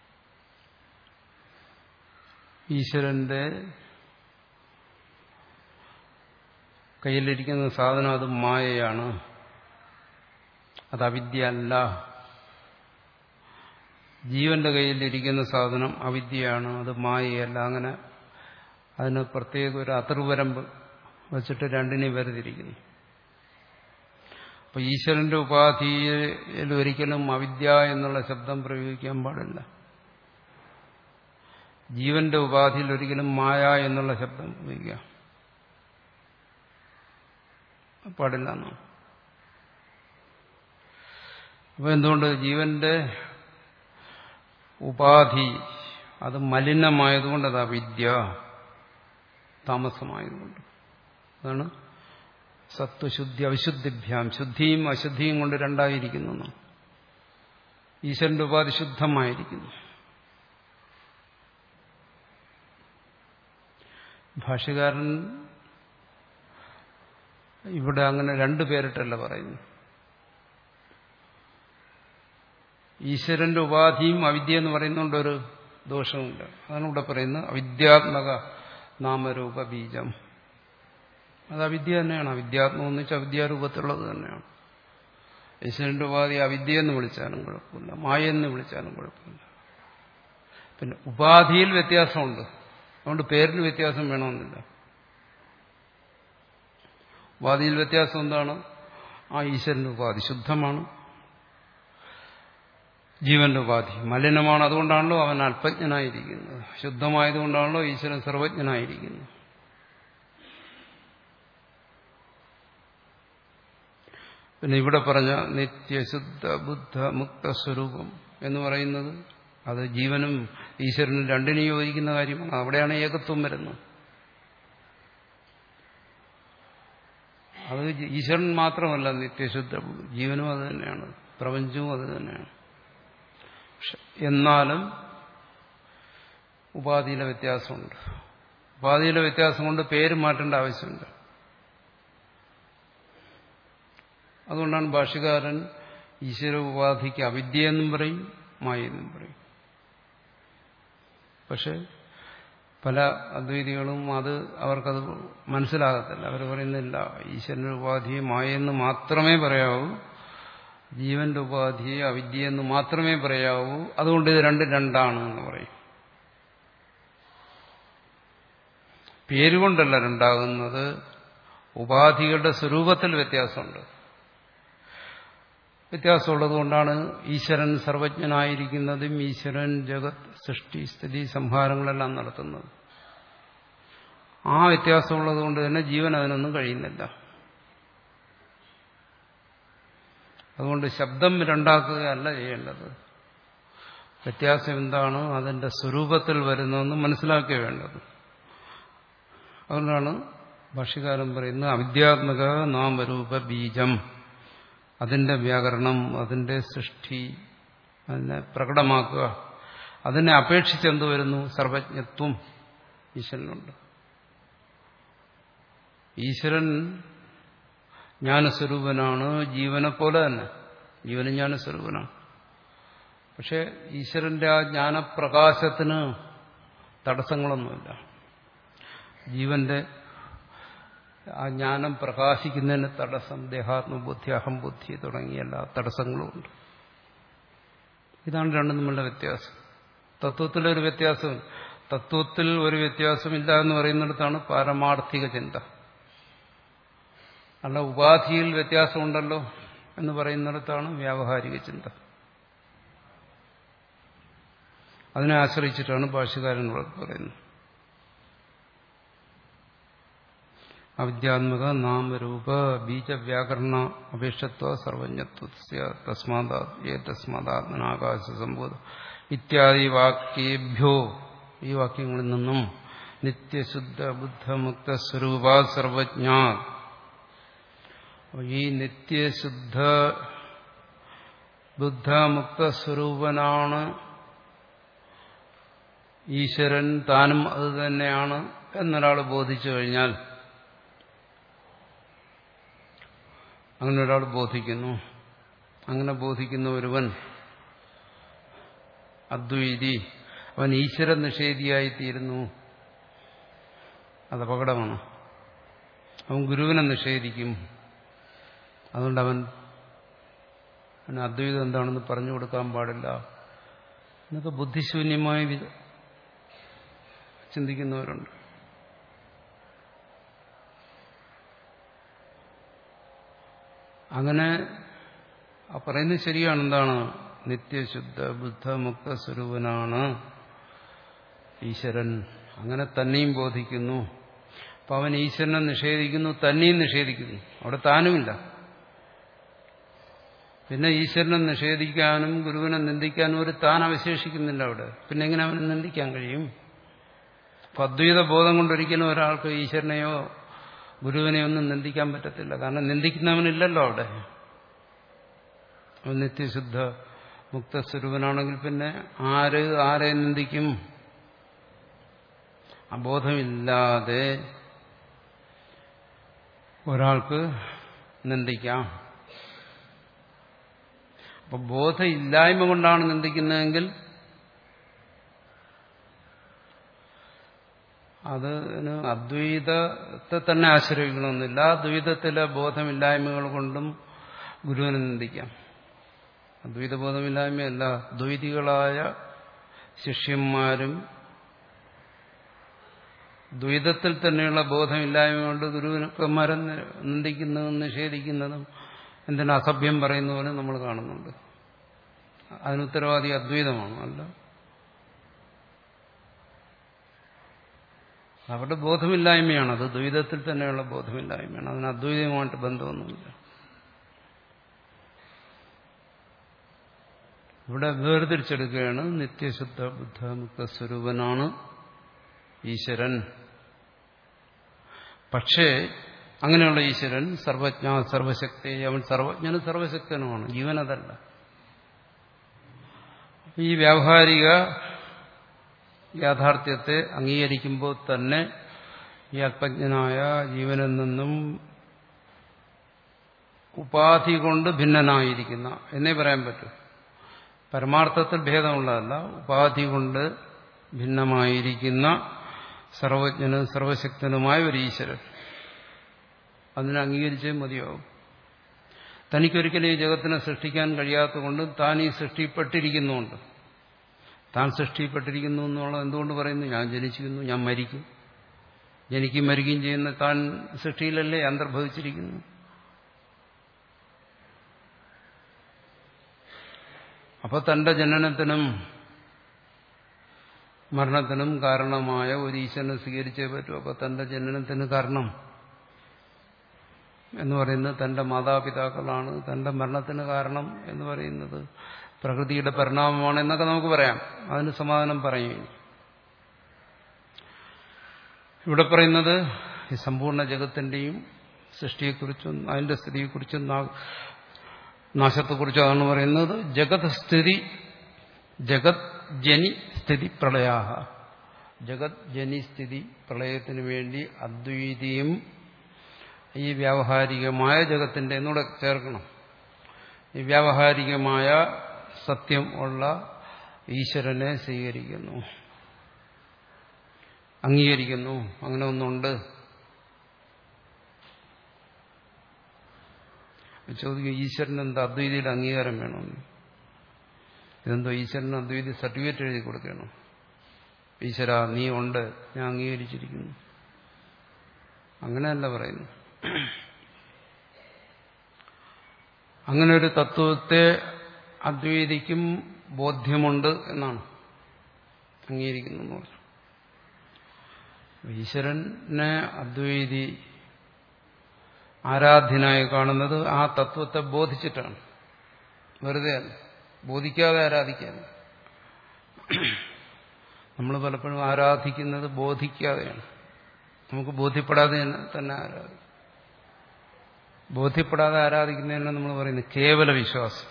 [SPEAKER 1] ഈശ്വരന്റെ കയ്യിലിരിക്കുന്ന സാധനം അത് മായയാണ്, അത് അവിദ്യ അല്ല. ജീവന്റെ കയ്യിലിരിക്കുന്ന സാധനം അവിദ്യയാണ്, അത് മായയല്ല. അങ്ങനെ അതിന് പ്രത്യേക ഒരു അതിർവരമ്പ് വച്ചിട്ട് രണ്ടിനെയും വേർതിരിക്കുന്നു. അപ്പൊ ഈശ്വരന്റെ ഉപാധിയിൽ ഒരിക്കലും അവിദ്യ എന്നുള്ള ശബ്ദം പ്രയോഗിക്കാൻ പാടില്ല. ജീവന്റെ ഉപാധിയിൽ ഒരിക്കലും മായ എന്നുള്ള ശബ്ദം ഉപയോഗിക്കാം പാടില്ല എന്നാണ്. അപ്പൊ എന്തുകൊണ്ട്? ജീവന്റെ ഉപാധി അത് മലിനമായതുകൊണ്ട്, അത് അവിദ്യ, താമസമായതുകൊണ്ട്. അതാണ് സത്വശുദ്ധി അവിശുദ്ധിഭ്യാം. ശുദ്ധിയും അശുദ്ധിയും കൊണ്ട് രണ്ടായിരിക്കുന്നു. ഈശ്വരന്റെ ഉപാധി ശുദ്ധമായിരിക്കുന്നു. ഭാഷ്യകാരൻ ഇവിടെ അങ്ങനെ രണ്ടു പേരിട്ടല്ല പറയുന്നു. ഈശ്വരന്റെ ഉപാധിയും അവിദ്യ എന്ന് പറയുന്നതുകൊണ്ട് ഒരു ദോഷമില്ല. അതാണ് ഇവിടെ പറയുന്നത് അവിദ്യാത്മക നാമരൂപ ബീജം. അത് അവിദ്യ തന്നെയാണ്. അവിദ്യാത്മകം എന്ന് വെച്ചാൽ അവിദ്യാരൂപത്തിലുള്ളത് തന്നെയാണ്. ഈശ്വരന്റെ ഉപാധി അവിദ്യ എന്ന് വിളിച്ചാലും കുഴപ്പമില്ല, മായ എന്ന് വിളിച്ചാലും കുഴപ്പമില്ല. പിന്നെ ഉപാധിയിൽ വ്യത്യാസമുണ്ട്, അതുകൊണ്ട് പേരിന് വ്യത്യാസം വേണമെന്നില്ല. ഉപാധിയിൽ വ്യത്യാസം എന്താണ്? ആ ഈശ്വരന്റെ ഉപാധി ശുദ്ധമാണ്, ജീവന്റെ ഉപാധി മലിനമാണ്. അതുകൊണ്ടാണല്ലോ അവൻ അല്പജ്ഞനായിരിക്കുന്നത്. ശുദ്ധമായതുകൊണ്ടാണല്ലോ ഈശ്വരൻ സർവജ്ഞനായിരിക്കുന്നത്. പിന്നെ ഇവിടെ പറഞ്ഞ നിത്യശുദ്ധ ബുദ്ധ മുക്ത സ്വരൂപം എന്ന് പറയുന്നത് അത് ജീവനും ഈശ്വരനും രണ്ടിനും യോജിക്കുന്ന കാര്യമാണ്. അവിടെയാണ് ഏകത്വം വരുന്നത്. അത് ഈശ്വരൻ മാത്രമല്ല നിത്യശുദ്ധ, ജീവനും അത് തന്നെയാണ്, പ്രപഞ്ചവും അത് തന്നെയാണ്. എന്നാലും ഉപാധിയിലെ വ്യത്യാസമുണ്ട്. ഉപാധിയിലെ വ്യത്യാസം കൊണ്ട് പേര് മാറ്റേണ്ട ആവശ്യമില്ല. അതുകൊണ്ടാണ് ഭാഷ്യകാരൻ ഈശ്വര ഉപാധിക്ക് അവിദ്യ എന്നും പറയും, മായ എന്നും പറയും. പക്ഷെ പല അദ്വൈതികളും അത് അവർക്കത് മനസ്സിലാകത്തില്ല. അവർ പറയുന്നില്ല, ഈശ്വരന്റെ ഉപാധിയെ മായെന്ന് മാത്രമേ പറയാവൂ, ജീവന്റെ ഉപാധിയെ അവിദ്യ എന്ന് മാത്രമേ പറയാവൂ, അതുകൊണ്ട് ഇത് രണ്ടും രണ്ടാണ് എന്ന് പറയും. പേരുകൊണ്ടല്ല രണ്ടാകുന്നത്, ഉപാധികളുടെ സ്വരൂപത്തിൽ വ്യത്യാസമുണ്ട്. വ്യത്യാസമുള്ളത് കൊണ്ടാണ് ഈശ്വരൻ സർവജ്ഞനായിരിക്കുന്നതും ഈശ്വരൻ ജഗത് സൃഷ്ടി സ്ഥിതി സംഹാരങ്ങളെല്ലാം നടത്തുന്നത്. ആ വ്യത്യാസമുള്ളത് കൊണ്ട് തന്നെ ജീവൻ അതിനൊന്നും കഴിയുന്നില്ല. അതുകൊണ്ട് ശബ്ദം രണ്ടാക്കുകയല്ല ചെയ്യേണ്ടത്. വ്യത്യാസം എന്താണ്, അതിന്റെ സ്വരൂപത്തിൽ വരുന്നതെന്ന് മനസ്സിലാക്കിയ വേണ്ടത്. അതുകൊണ്ടാണ് ഭാഷ്യകാരൻ പറയുന്നത് അവിദ്യാത്മക നാമരൂപ ബീജം. അതിന്റെ വ്യാകരണം, അതിന്റെ സൃഷ്ടി, അതിനെ പ്രകടമാക്കുക, അതിനെ അപേക്ഷിച്ച് എന്ത് വരുന്നു? സർവജ്ഞത്വം ഈശ്വരനുണ്ട്. ഈശ്വരൻ ജ്ഞാനസ്വരൂപനാണ്, ജീവനെ പോലെ തന്നെ. ജീവനും ജ്ഞാനസ്വരൂപനാണ്. പക്ഷെ ഈശ്വരന്റെ ആ ജ്ഞാനപ്രകാശത്തിന് തടസ്സങ്ങളൊന്നുമില്ല. ജീവന്റെ ആ ജ്ഞാനം പ്രകാശിക്കുന്നതിന് തടസ്സം ദേഹാത്മബുദ്ധി, അഹംബുദ്ധി തുടങ്ങിയ എല്ലാ തടസ്സങ്ങളുമുണ്ട്. ഇതാണ് രണ്ടും തമ്മിലുള്ള വ്യത്യാസം. തത്വത്തിലൊരു വ്യത്യാസം, തത്വത്തിൽ ഒരു വ്യത്യാസമില്ല എന്ന് പറയുന്നിടത്താണ് പാരമാർത്ഥിക ചിന്ത. അല്ല ഉപാധിയിൽ വ്യത്യാസമുണ്ടല്ലോ എന്ന് പറയുന്നിടത്താണ് വ്യാവഹാരിക ചിന്ത. അതിനെ ആശ്രയിച്ചിട്ടാണ് ഭാഷ്യകാരൻ പറയുന്നത് അവിദ്യാത്മക നാമരൂപ ബീജവ്യാകരണ അപേക്ഷത്വ സർവജ്ഞത്വ തസ്മാദാത്മനാകാശ സംബോധ ഇത്യാദി വാക്യേഭ്യോ, ഈ വാക്യങ്ങളിൽ നിന്നും നിത്യശുദ്ധ ബുദ്ധമുക്ത സ്വരൂപ സർവജ്ഞ, ഈ നിത്യശുദ്ധ ബുദ്ധമുക്ത സ്വരൂപനാണ് ഈശ്വരൻ, താനും അത് തന്നെയാണ് എന്നൊരാൾ ബോധിച്ചു കഴിഞ്ഞാൽ, അങ്ങനെ ഒരാൾ ബോധിക്കുന്നു, അങ്ങനെ ബോധിക്കുന്ന ഒരുവൻ അദ്വൈതി, അവൻ ഈശ്വര നിഷേധിയായിത്തീരുന്നു. അത് അപകടമാണ്. അവൻ ഗുരുവിനെ നിഷേധിക്കും. അതുകൊണ്ട് അവൻ അവന് അദ്വൈതം എന്താണെന്ന് പറഞ്ഞു കൊടുക്കാൻ പാടില്ല എന്നൊക്കെ ബുദ്ധിശൂന്യമായി ചിന്തിക്കുന്നവരുണ്ട്. അങ്ങനെ ആ പറയുന്നത് ശരിയാണ്. എന്താണ്? നിത്യശുദ്ധ ബുദ്ധമുക്ത സ്വരൂപനാണ് ഈശ്വരൻ, അങ്ങനെ തന്നെയും ബോധിക്കുന്നു. അപ്പൊ അവൻ ഈശ്വരനെ നിഷേധിക്കുന്നു, തന്നെയും നിഷേധിക്കുന്നു. അവിടെ താനുമില്ല. പിന്നെ ഈശ്വരനെ നിഷേധിക്കാനും ഗുരുവിനെ നിന്ദിക്കാനും ഒരു താൻ അവശേഷിക്കുന്നില്ല അവിടെ. പിന്നെ എങ്ങനെ അവനെ നിന്ദിക്കാൻ കഴിയും? അപ്പൊ അദ്വൈത ബോധം കൊണ്ടൊരിക്കലും ഒരാൾക്ക് ഈശ്വരനെയോ ഗുരുവിനെ ഒന്നും നിന്ദിക്കാൻ പറ്റത്തില്ല. കാരണം നിന്ദിക്കുന്നവനില്ലല്ലോ അവിടെ. നിത്യശുദ്ധ മുക്തസ്വരൂപനാണെങ്കിൽ പിന്നെ ആര് ആരെ നിന്ദിക്കും? അബോധമില്ലാതെ ഒരാൾക്ക് നിന്ദിക്കാം. അപ്പൊ ബോധമില്ലായ്മ കൊണ്ടാണ് നിന്ദിക്കുന്നതെങ്കിൽ അതിന് അദ്വൈതത്തെ തന്നെ ആശ്രയിക്കണമെന്നില്ല. ദ്വൈതത്തിലെ ബോധമില്ലായ്മകൾ കൊണ്ടും ഗുരുവിനെ നിന്ദിക്കാം. അദ്വൈത ബോധമില്ലായ്മയല്ല, ദ്വൈതികളായ ശിഷ്യന്മാരും ദ്വൈതത്തിൽ തന്നെയുള്ള ബോധമില്ലായ്മ കൊണ്ട് ഗുരുക്കന്മാരെ നിന്ദിക്കുന്നതും നിഷേധിക്കുന്നതും എന്തിനാ അസഭ്യം പറയുന്ന പോലെ നമ്മൾ കാണുന്നുണ്ട്. അതിന് ഉത്തരവാദി അദ്വൈതമാണ്. അല്ല, അവരുടെ ബോധമില്ലായ്മയാണ്. അത് ദ്വൈതത്തിൽ തന്നെയുള്ള ബോധമില്ലായ്മയാണ്. അതിന് അദ്വൈതവുമായിട്ട് ബന്ധമൊന്നുമില്ല. ഇവിടെ വേർതിരിച്ചെടുക്കുകയാണ്. നിത്യശുദ്ധ ബുദ്ധ മുക്ത സ്വരൂപനാണ് ഈശ്വരൻ. പക്ഷേ അങ്ങനെയുള്ള ഈശ്വരൻ സർവജ്ഞ സർവശക്തി, അവൻ സർവജ്ഞനും സർവശക്തനുമാണ്. ജീവനതല്ല. ഈ വ്യാവഹാരിക യാഥാർത്ഥ്യത്തെ അംഗീകരിക്കുമ്പോൾ തന്നെ ഈ അല്പജ്ഞനായ ജീവനിൽ നിന്നും ഉപാധി കൊണ്ട് ഭിന്നനായിരിക്കുന്ന എന്നേ പറയാൻ പറ്റൂ. പരമാർത്ഥത്തിൽ ഭേദമുള്ളതല്ല, ഉപാധി കൊണ്ട് ഭിന്നമായിരിക്കുന്ന സർവജ്ഞനും സർവശക്തനുമായ ഒരു ഈശ്വരൻ, അതിനെ അംഗീകരിച്ചേ മതിയാവും. തനിക്കൊരിക്കലും ഈ ജഗത്തിനെ സൃഷ്ടിക്കാൻ കഴിയാത്തതുകൊണ്ട് താൻ ഈ സൃഷ്ടിപ്പെട്ടിരിക്കുന്നുണ്ട്. താൻ സൃഷ്ടിപ്പെട്ടിരിക്കുന്നു എന്നുള്ളത് എന്തുകൊണ്ട് പറയുന്നു? ഞാൻ ജനിച്ചിരിക്കുന്നു, ഞാൻ മരിക്കും, ജനിക്കും മരിക്കുകയും ചെയ്യുന്ന താൻ സൃഷ്ടിയിലല്ലേ അന്തർഭവിച്ചിരിക്കുന്നു. അപ്പോൾ തന്റെ ജനനത്തിനും മരണത്തിനും കാരണമായ ഒരു ഈശ്വരനെ സ്വീകരിച്ചേ പറ്റൂ. അപ്പോൾ തന്റെ ജനനത്തിന് കാരണം എന്ന് പറയുന്നത് തന്റെ മാതാപിതാക്കളാണ്, തന്റെ മരണത്തിന് കാരണം എന്ന് പറയുന്നത് പ്രകൃതിയുടെ പരിണാമമാണ് എന്നൊക്കെ നമുക്ക് പറയാം. അതിന് സമാധാനം പറയും. ഇവിടെ പറയുന്നത് ഈ സമ്പൂർണ്ണ ജഗത്തിന്റെയും സൃഷ്ടിയെക്കുറിച്ചും അതിന്റെ സ്ഥിതിയെക്കുറിച്ചും നാശത്തെക്കുറിച്ചും അതാണ് പറയുന്നത്. ജഗത് സ്ഥിതി ജഗത് ജനി സ്ഥിതി പ്രളയാഹ. ജഗത് ജനി സ്ഥിതി പ്രളയത്തിനു വേണ്ടി അദ്വൈതിയും ഈ വ്യാവഹാരികമായ ജഗത്തിന്റെ എന്നൂടെ ചേർക്കണം. ഈ വ്യാവഹാരികമായ സത്യം ഉള്ള ഈശ്വരനെ സ്വീകരിക്കുന്നു, അംഗീകരിക്കുന്നു. അങ്ങനെ ഒന്നുണ്ട്. ചോദിക്കും, ഈശ്വരന് എന്താ അദ്വൈതിയുടെ അംഗീകാരം വേണമെന്ന്? ഇതെന്തോ ഈശ്വരന് അദ്വൈതി സർട്ടിഫിക്കറ്റ് എഴുതി കൊടുക്കണം. ഈശ്വര നീ ഉണ്ട്, ഞാൻ അംഗീകരിച്ചിരിക്കുന്നു. അങ്ങനെയല്ല പറയുന്നു. അങ്ങനെ ഒരു തത്വത്തെ അദ്വൈതിക്കും ബോധ്യമുണ്ട് എന്നാണ് അംഗീകരിക്കുന്നു എന്ന് പറഞ്ഞു. ഈശ്വരനെ അദ്വൈതി ആരാധ്യനായി കാണുന്നത് ആ തത്വത്തെ ബോധിച്ചിട്ടാണ്, വെറുതെ അല്ല, ബോധിക്കാതെ ആരാധിക്കാൻ. നമ്മൾ പലപ്പോഴും ആരാധിക്കുന്നത് ബോധിക്കാതെയാണ്. നമുക്ക് ബോധ്യപ്പെടാതെ തന്നെ ആരാധിക്കും. ബോധ്യപ്പെടാതെ ആരാധിക്കുന്നതിനാണ് നമ്മൾ പറയുന്നത് കേവല വിശ്വാസം.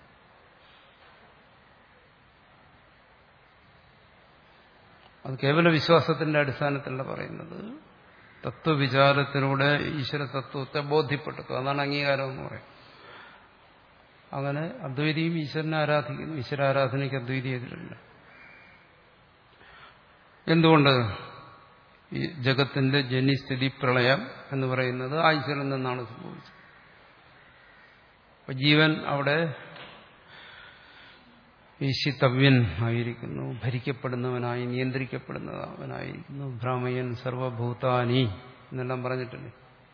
[SPEAKER 1] അത് കേവല വിശ്വാസത്തിന്റെ അടിസ്ഥാനത്തിലല്ല പറയുന്നത്. തത്വവിചാരത്തിലൂടെ ഈശ്വര തത്വത്തെ ബോധ്യപ്പെട്ടു, അതാണ് അംഗീകാരം എന്ന് പറയും. അങ്ങനെ അദ്വൈതിയും ഈശ്വരനെ ആരാധിക്കുന്നു. ഈശ്വരാരാധനയ്ക്ക് അദ്വൈതി എതിരില്ല. എന്തുകൊണ്ട്? ഈ ജഗത്തിന്റെ ജനിസ്ഥിതി പ്രളയം എന്ന് പറയുന്നത് ആ ഈശ്വരൻ നിന്നാണ് സംഭവിച്ചത്. അപ്പൊ ജീവൻ അവിടെ ഈശിതവ്യൻ ആയിരിക്കുന്നു, ഭരിക്കപ്പെടുന്നവനായി, നിയന്ത്രിക്കപ്പെടുന്നവനായിരിക്കുന്നു. ഭ്രാമയൻ സർവഭൂതാനി എന്നെല്ലാം പറഞ്ഞിട്ടില്ലേ.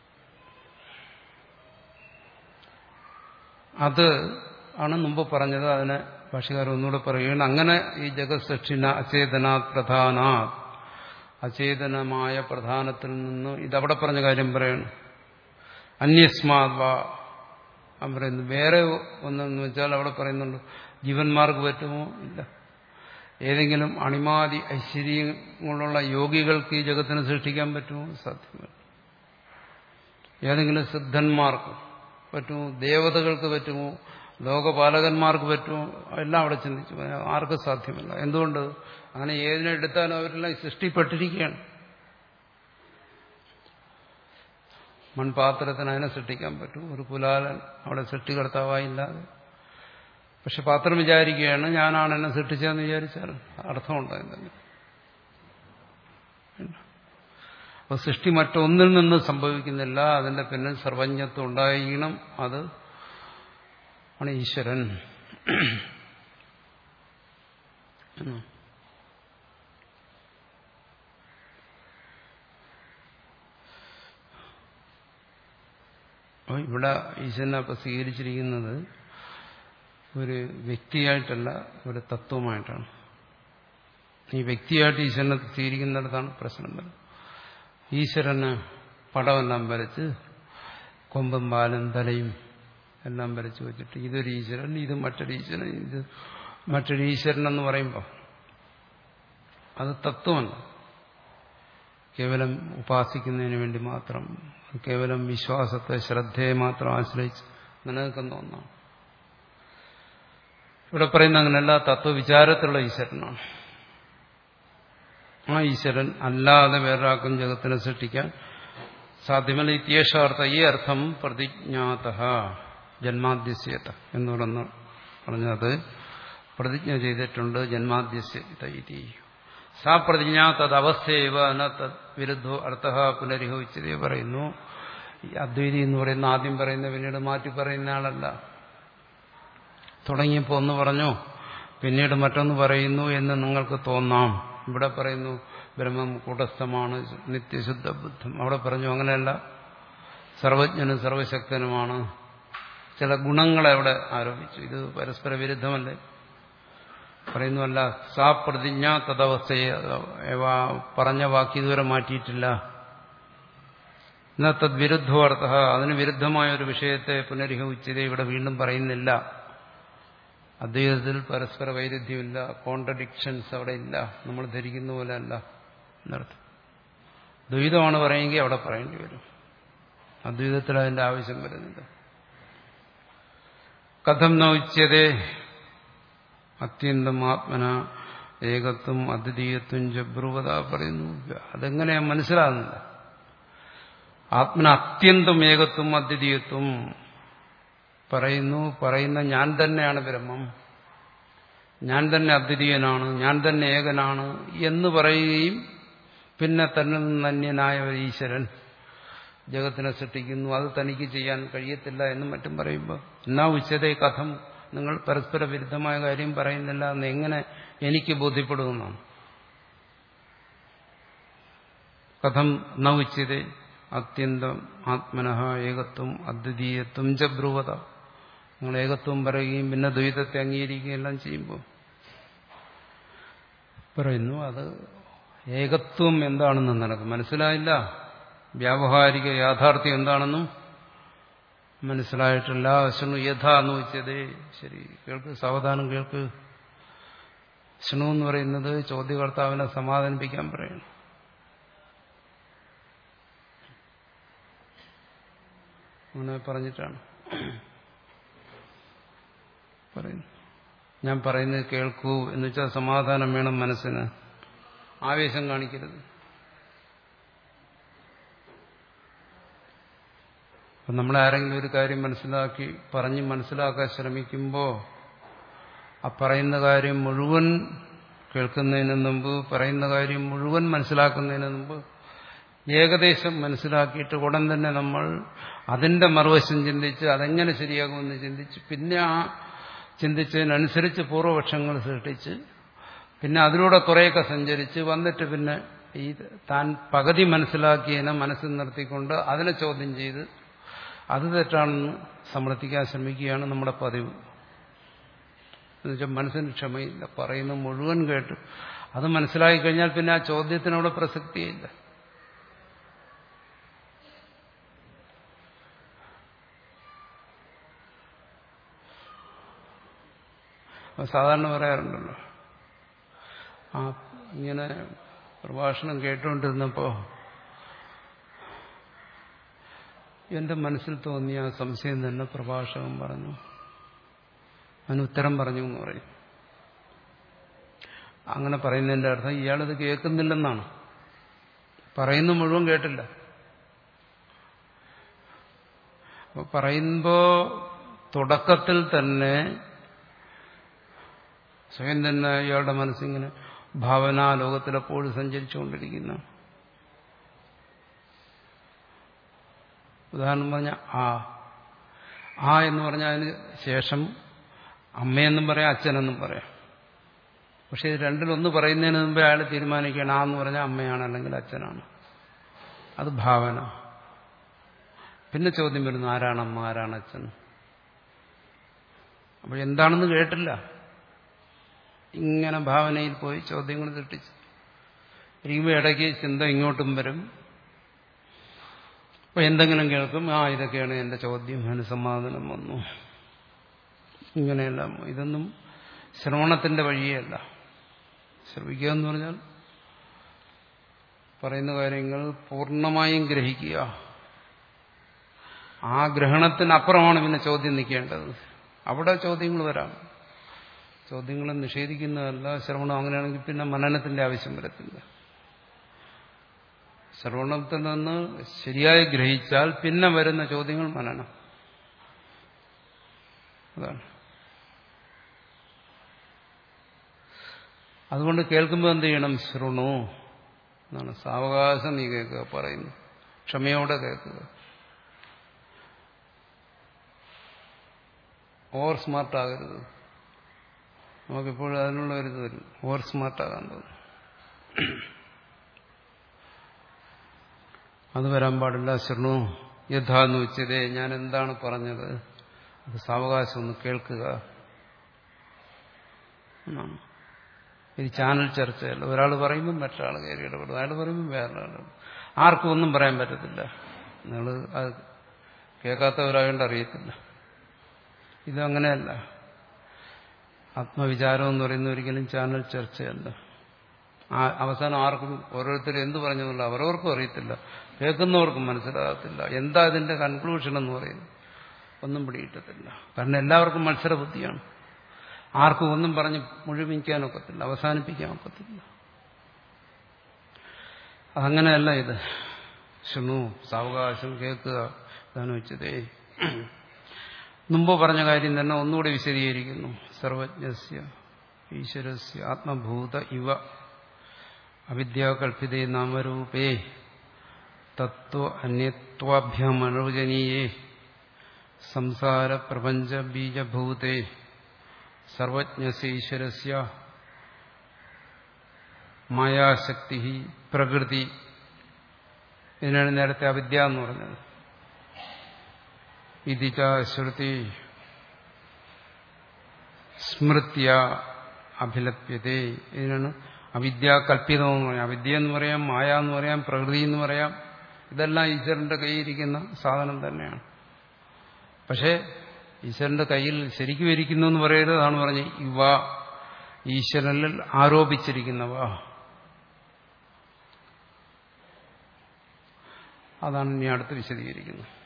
[SPEAKER 1] അത് ആണ് മുമ്പ് പറഞ്ഞത്. അതിനെ ഭാഷകാരൻ ഒന്നുകൂടെ പറയുകയാണ്. അങ്ങനെ ഈ ജഗത് സൃഷ്ടിന അചേതനാ പ്രധാനാ, അചേതനമായ പ്രധാനത്തിൽ നിന്ന് ഇതവിടെ പറഞ്ഞ കാര്യം പറയണം. അന്യസ്മാദ്വാ പറയുന്നു. വേറെ ഒന്നെന്ന് വെച്ചാൽ അവിടെ പറയുന്നുണ്ട് ജീവന്മാർക്ക് പറ്റുമോ? ഇല്ല. ഏതെങ്കിലും അണിമാതി ഐശ്വര്യങ്ങളുള്ള യോഗികൾക്ക് ഈ ജഗത്തിനെ സൃഷ്ടിക്കാൻ പറ്റുമോ? സാധ്യമല്ല. ഏതെങ്കിലും സിദ്ധന്മാർക്ക് പറ്റുമോ? ദേവതകൾക്ക് പറ്റുമോ? ലോകപാലകന്മാർക്ക് പറ്റുമോ? എല്ലാം അവിടെ ചിന്തിച്ചു. ആർക്കും സാധ്യമല്ല. എന്തുകൊണ്ട്? അങ്ങനെ ഏതിനെടുത്താലും അവരെല്ലാം സൃഷ്ടിപ്പെട്ടിരിക്കുകയാണ്. മൺപാത്രത്തിന് അതിനെ സൃഷ്ടിക്കാൻ പറ്റും. ഒരു കുലാലൻ അവിടെ സൃഷ്ടികർത്താവായില്ലാതെ. പക്ഷെ പാത്രം വിചാരിക്കുകയാണ് ഞാനാണ് എന്നെ സൃഷ്ടിച്ചതെന്ന് വിചാരിച്ചാൽ അർത്ഥമുണ്ടോ എന്തെങ്കിലും? അപ്പോൾ സൃഷ്ടി മറ്റൊന്നിൽ നിന്ന് സംഭവിക്കുന്നില്ല. അതിന്റെ പിന്നിൽ സർവജ്ഞത്വം ഉണ്ടായിരിക്കണം. അത് ആണ് ഈശ്വരൻ. അപ്പോൾ ഇവിടെ ഈശ്വരനെ അപ്പം സ്വീകരിച്ചിരിക്കുന്നത് ഒരു വ്യക്തിയായിട്ടല്ല, ഒരു തത്വമായിട്ടാണ്. ഈ വ്യക്തിയായിട്ട് ഈശ്വരനെ സ്വീകരിക്കുന്നിടത്താണ് പ്രശ്നം വരുന്നത്. ഈശ്വരന് പടമെല്ലാം വരച്ച് കൊമ്പും പാലും തലയും എല്ലാം വരച്ച് വെച്ചിട്ട് ഇതൊരു ഈശ്വരൻ, ഇത് മറ്റൊരു ഈശ്വരൻ, ഇത് മറ്റൊരു ഈശ്വരൻ എന്ന് പറയുമ്പോൾ അത് തത്വമല്ല. കേവലം ഉപാസിക്കുന്നതിന് വേണ്ടി മാത്രം, കേവലം വിശ്വാസത്തെ ശ്രദ്ധയെ മാത്രം ആശ്രയിച്ച് നിലനിൽക്കുന്ന ഒന്നാണ്. ഇവിടെ പറയുന്ന അങ്ങനെയല്ല, തത്വവിചാരത്തിലുള്ള ഈശ്വരനാണ്. ആ ഈശ്വരൻ അല്ലാതെ വേറൊരാൾക്കും ജഗത്തിനെ സൃഷ്ടിക്കാൻ സാധ്യമല്ല. ഇത്യേഷാർത്ഥ, ഈ അർത്ഥം പ്രതിജ്ഞാത ജന്മാദ്യസ്യത എന്ന് പറഞ്ഞ പറഞ്ഞത് പ്രതിജ്ഞ ചെയ്തിട്ടുണ്ട്. ജന്മാദ്യസ്യത ഇതി സാ പ്രതിജ്ഞ തദവസ്ഥയവ ന തദ് വിരുദ്ധോ അർത്ഥ പുനരിഹോച്ചതേ പറയുന്നു. ഈ അദ്വൈതി എന്ന് പറയുന്ന ആദ്യം പറയുന്ന പിന്നീട് മാറ്റി പറയുന്ന ആളല്ല. തുടങ്ങിയപ്പോൾ ഒന്ന് പറഞ്ഞു പിന്നീട് മറ്റൊന്ന് പറയുന്നു എന്ന് നിങ്ങൾക്ക് തോന്നാം. ഇവിടെ പറയുന്നു ബ്രഹ്മം കൂടസ്ഥമാണ്, നിത്യശുദ്ധ ബുദ്ധം. അവിടെ പറഞ്ഞു അങ്ങനെയല്ല, സർവജ്ഞനും സർവശക്തനുമാണ്. ചില ഗുണങ്ങളെ അവിടെ ആരോപിച്ചു. ഇത് പരസ്പര വിരുദ്ധമല്ലേ? പറയുന്നുവല്ല, സാ പ്രതിജ്ഞ തദവസ്ഥയെ പറഞ്ഞ വാക്ക് ഇതുവരെ മാറ്റിയിട്ടില്ല. എന്നാൽ തദ് വിരുദ്ധോ അർത്ഥ, അതിന് വിരുദ്ധമായ ഒരു വിഷയത്തെ പുനരിഹോച്ചതേ ഇവിടെ വീണ്ടും പറയുന്നില്ല. അദ്വൈതത്തിൽ പരസ്പര വൈരുദ്ധ്യമില്ല, കോൺട്രഡിക്ഷൻസ് അവിടെ ഇല്ല, നമ്മൾ ധരിക്കുന്ന പോലെ അല്ല എന്നർത്ഥം. ദ്വൈതമാണ് പറയുമെങ്കിൽ അവിടെ പറയേണ്ടി വരും. അദ്വൈതത്തിൽ അതിന്റെ ആവശ്യം വരുന്നില്ല. കഥം ന ഉച്യതേ അത്യന്തം ആത്മന ഏകത്വം അദ്വിതീയത്വം ജബ്രുവത പറയുന്നു. അതെങ്ങനെയാ മനസ്സിലാകുന്നില്ല. ആത്മന അത്യന്തം ഏകത്വം അദ്വിതീയത്വം പറയുന്നു. പറയുന്ന ഞാൻ തന്നെയാണ് ബ്രഹ്മം, ഞാൻ തന്നെ അദ്വിതീയനാണ്, ഞാൻ തന്നെ ഏകനാണ് എന്ന് പറയുകയും പിന്നെ തന്നിൽ നിന്ന് അന്യനായ ഒരു ഈശ്വരൻ ജഗത്തിനെ സൃഷ്ടിക്കുന്നു, അത് തനിക്ക് ചെയ്യാൻ കഴിയത്തില്ല എന്നും മറ്റും പറയുമ്പോൾ എന്നാ ഉച്ചതേ കഥം, നിങ്ങൾ പരസ്പര വിരുദ്ധമായ കാര്യം പറയുന്നില്ല എന്ന് എങ്ങനെ എനിക്ക് ബോധ്യപ്പെടുമെന്നാണ്. കഥം ന ഉച്ചതേ അത്യന്തം ആത്മനഃ ഏകത്വം അദ്വിതീയത്വം ച ബ്രുവത. നിങ്ങൾ ഏകത്വം പറയുകയും പിന്നെ ദ്വൈതത്തെ അംഗീകരിക്കുകയും എല്ലാം ചെയ്യുമ്പോൾ പറയുന്നു അത് ഏകത്വം എന്താണെന്ന് നിനക്ക് മനസ്സിലായില്ല, വ്യാവഹാരിക യാഥാർത്ഥ്യം എന്താണെന്നും മനസ്സിലായിട്ടില്ല. ശൃണു യഥാ എന്ന് വെച്ചതേ. ശരി, കേൾക്ക്, സാവധാനം കേൾക്ക്. ശൃണു എന്ന് പറയുന്നത് ചോദ്യകർത്താവിനെ സമാധാനിപ്പിക്കാൻ പറയണം. അങ്ങനെ പറഞ്ഞിട്ടാണ് പറയുന്നു. ഞാൻ പറയുന്നത് കേൾക്കൂ എന്ന് വെച്ചാൽ സമാധാനം വേണം മനസ്സിന്, ആവേശം കാണിക്കരുത്. അപ്പം നമ്മളാരെങ്കിലും ഒരു കാര്യം മനസ്സിലാക്കി പറഞ്ഞ് മനസ്സിലാക്കാൻ ശ്രമിക്കുമ്പോൾ ആ പറയുന്ന കാര്യം മുഴുവൻ കേൾക്കുന്നതിന് മുമ്പ്, പറയുന്ന കാര്യം മുഴുവൻ മനസ്സിലാക്കുന്നതിന് മുമ്പ് ഏകദേശം മനസ്സിലാക്കിയിട്ട് ഉടൻ തന്നെ നമ്മൾ അതിന്റെ മറുവശം ചിന്തിച്ച് അതെങ്ങനെ ശരിയാകുമെന്ന് ചിന്തിച്ച് പിന്നെ ആ ചിന്തിച്ചതിനനുസരിച്ച് പൂർവപക്ഷങ്ങൾ സൃഷ്ടിച്ച് പിന്നെ അതിലൂടെ കുറേയൊക്കെ സഞ്ചരിച്ച് വന്നിട്ട് പിന്നെ ഈ താൻ പകുതി മനസ്സിലാക്കിയതിനെ മനസ്സിൽ നിർത്തിക്കൊണ്ട് അതിനെ ചോദ്യം ചെയ്ത് അത് തെറ്റാണെന്ന് സമർത്ഥിക്കാൻ ശ്രമിക്കുകയാണ് നമ്മുടെ പതിവ്. എന്നുവെച്ചാൽ മനസ്സിന് ക്ഷമയില്ല, പറയുന്നത് മുഴുവൻ കേട്ട് അത് മനസ്സിലാക്കി കഴിഞ്ഞാൽ പിന്നെ ആ ചോദ്യത്തിനവിടെ പ്രസക്തിയില്ല. സാധാരണ പറയാറുണ്ടല്ലോ, ആ ഇങ്ങനെ പ്രഭാഷണം കേട്ടുകൊണ്ടിരുന്നപ്പോൾ എന്റെ മനസ്സിൽ തോന്നിയ ആ സംശയം തന്നെ പ്രഭാഷകൻ പറഞ്ഞു. അതിന് ഉത്തരം പറഞ്ഞു എന്ന് പറയും. അങ്ങനെ പറയുന്നതിന്റെ അർത്ഥം ഇയാളിത് കേൾക്കുന്നില്ലെന്നാണ്. പറയുന്ന മുഴുവൻ കേട്ടില്ല. അപ്പൊ പറയുമ്പോ തുടക്കത്തിൽ തന്നെ സ്വയം തന്നെ ഇയാളുടെ മനസ്സിങ്ങനെ ഭാവനാ ലോകത്തിലെപ്പോഴും സഞ്ചരിച്ചുകൊണ്ടിരിക്കുന്ന, ഉദാഹരണം പറഞ്ഞാൽ ആ ആ എന്ന് പറഞ്ഞാൽ അതിന് ശേഷം അമ്മയെന്നും പറയാം, അച്ഛനെന്നും പറയാം. പക്ഷെ ഇത് രണ്ടിലൊന്ന് പറയുന്നതിന് മുമ്പേ അയാൾ തീരുമാനിക്കണം ആ എന്ന് പറഞ്ഞാൽ അമ്മയാണ് അല്ലെങ്കിൽ അച്ഛനാണ്. അത് ഭാവന. പിന്നെ ചോദ്യം വരുന്നു, ആരാണ് അമ്മ, ആരാണ് അച്ഛൻ? അപ്പോൾ എന്താണെന്ന് കേട്ടില്ല. ഇങ്ങനെ ഭാവനയിൽ പോയി ചോദ്യങ്ങൾ തെറ്റിച്ച് ഇരിക്കുമ്പോൾ ഇടയ്ക്ക് ചിന്ത ഇങ്ങോട്ടും വരും. അപ്പോൾ എന്തെങ്കിലും കേൾക്കും, ആ ഇതൊക്കെയാണ് എൻ്റെ ചോദ്യം, അതിന് സമാധാനം വന്നു. ഇങ്ങനെയെല്ലാം ഇതൊന്നും ശ്രവണത്തിന്റെ വഴിയല്ല. ശ്രവിക്കുക എന്ന് പറഞ്ഞാൽ പറയുന്ന കാര്യങ്ങൾ പൂർണ്ണമായും ഗ്രഹിക്കുക. ആ ഗ്രഹണത്തിനപ്പുറമാണ് പിന്നെ ചോദ്യം നിൽക്കേണ്ടത്. അവിടെ ചോദ്യങ്ങൾ വരാം. ചോദ്യങ്ങളെ നിഷേധിക്കുന്നതല്ല ശ്രവണം. അങ്ങനെയാണെങ്കിൽ പിന്നെ മനനത്തിന്റെ ആവശ്യം വരത്തില്ല. ശ്രവണത്തിൽ നിന്ന് ശരിയായി ഗ്രഹിച്ചാൽ പിന്നെ വരുന്ന ചോദ്യങ്ങൾ മനനം. അതാണ്. അതുകൊണ്ട് കേൾക്കുമ്പോൾ എന്ത് ചെയ്യണം? ശൃണു എന്നാണ്. സാവകാശം നീ കേൾക്കുക, പറയുന്നു. ക്ഷമയോടെ കേൾക്കുക. ഓവർ സ്മാർട്ടാകരുത്. നമുക്കിപ്പോഴും അതിനുള്ള ഒരു ഇത് വരും, ഓവർ സ്മാർട്ടാകാൻ തോന്നും. അത് വരാൻ പാടില്ല. ശൃണു യഥാന്ന് വെച്ചതേ, ഞാൻ എന്താണ് പറഞ്ഞത് അത് സാവകാശം ഒന്ന് കേൾക്കുക എന്നാണ്. ഇത് ചാനൽ ചർച്ചയല്ല. ഒരാൾ പറയുമ്പോൾ മറ്റൊരാൾ കയറി ഇടപെടും, അയാൾ പറയുമ്പോൾ വേറൊരാൾ. ആർക്കും ഒന്നും പറയാൻ പറ്റത്തില്ല. നിങ്ങൾ അത് കേൾക്കാത്തവരായോണ്ട് അറിയത്തില്ല. ഇതങ്ങനെയല്ല. ആത്മവിചാരം എന്ന് പറയുന്ന ഒരിക്കലും ചാനൽ ചർച്ചയല്ല. ആ അവസാനം ആർക്കും ഓരോരുത്തരും എന്ത് പറഞ്ഞെന്നുള്ള അവരവർക്കും അറിയത്തില്ല, കേൾക്കുന്നവർക്കും മനസ്സിലാകത്തില്ല. എന്താ ഇതിന്റെ കൺക്ലൂഷൻ എന്ന് പറയുന്നത് ഒന്നും പിടികിട്ടത്തില്ല. കാരണം എല്ലാവർക്കും മത്സരബുദ്ധിയാണ്. ആർക്കും ഒന്നും പറഞ്ഞ് മുഴുമിക്കാനൊക്കത്തില്ല, അവസാനിപ്പിക്കാനൊക്കത്തില്ല. അതങ്ങനെയല്ല ഇത്. ശൃണു, സാവകാശം കേൾക്കുക. അതാണ് വെച്ചതേ. മുമ്പ് പറഞ്ഞ കാര്യം തന്നെ ഒന്നുകൂടി വിശദീകരിക്കുന്നു. സർവജ്ഞസ്യ ഈശ്വരസ്യ ആത്മഭൂത ഇവ അവിദ്യാകൽപിതേ നാമരൂപേ തത്വ അന്യത്വാഭ്യമനുജനീയേ സംസാര പ്രപഞ്ച ബീജഭൂതേ സർവജ്ഞസ്യ ഈശ്വരസ്യ മായാശക്തി പ്രകൃതി. ഇതിനാണ് നേരത്തെ അവിദ്യ എന്ന് പറഞ്ഞത്. ഇതിച ശ്രുതി സ്മൃത്യ അഭിലപ്യതേ. ഇതിനാണ് അവിദ്യാകൽപിതമെന്ന് പറയാം. അവിദ്യ എന്ന് പറയാം, മായ എന്ന് പറയാം, പ്രകൃതി എന്ന് പറയാം. ഇതെല്ലാം ഈശ്വരന്റെ കയ്യിലിരിക്കുന്ന സാധനം തന്നെയാണ്. പക്ഷേ ഈശ്വരന്റെ കയ്യിൽ ശരിക്കും ഇരിക്കുന്നു എന്ന് പറയരുത്. അതാണ് പറഞ്ഞ് ഇവ ഈശ്വരനിൽ ആരോപിച്ചിരിക്കുന്നവ. അതാണ് ഇനി അടുത്ത് വിശദീകരിക്കുന്നത്.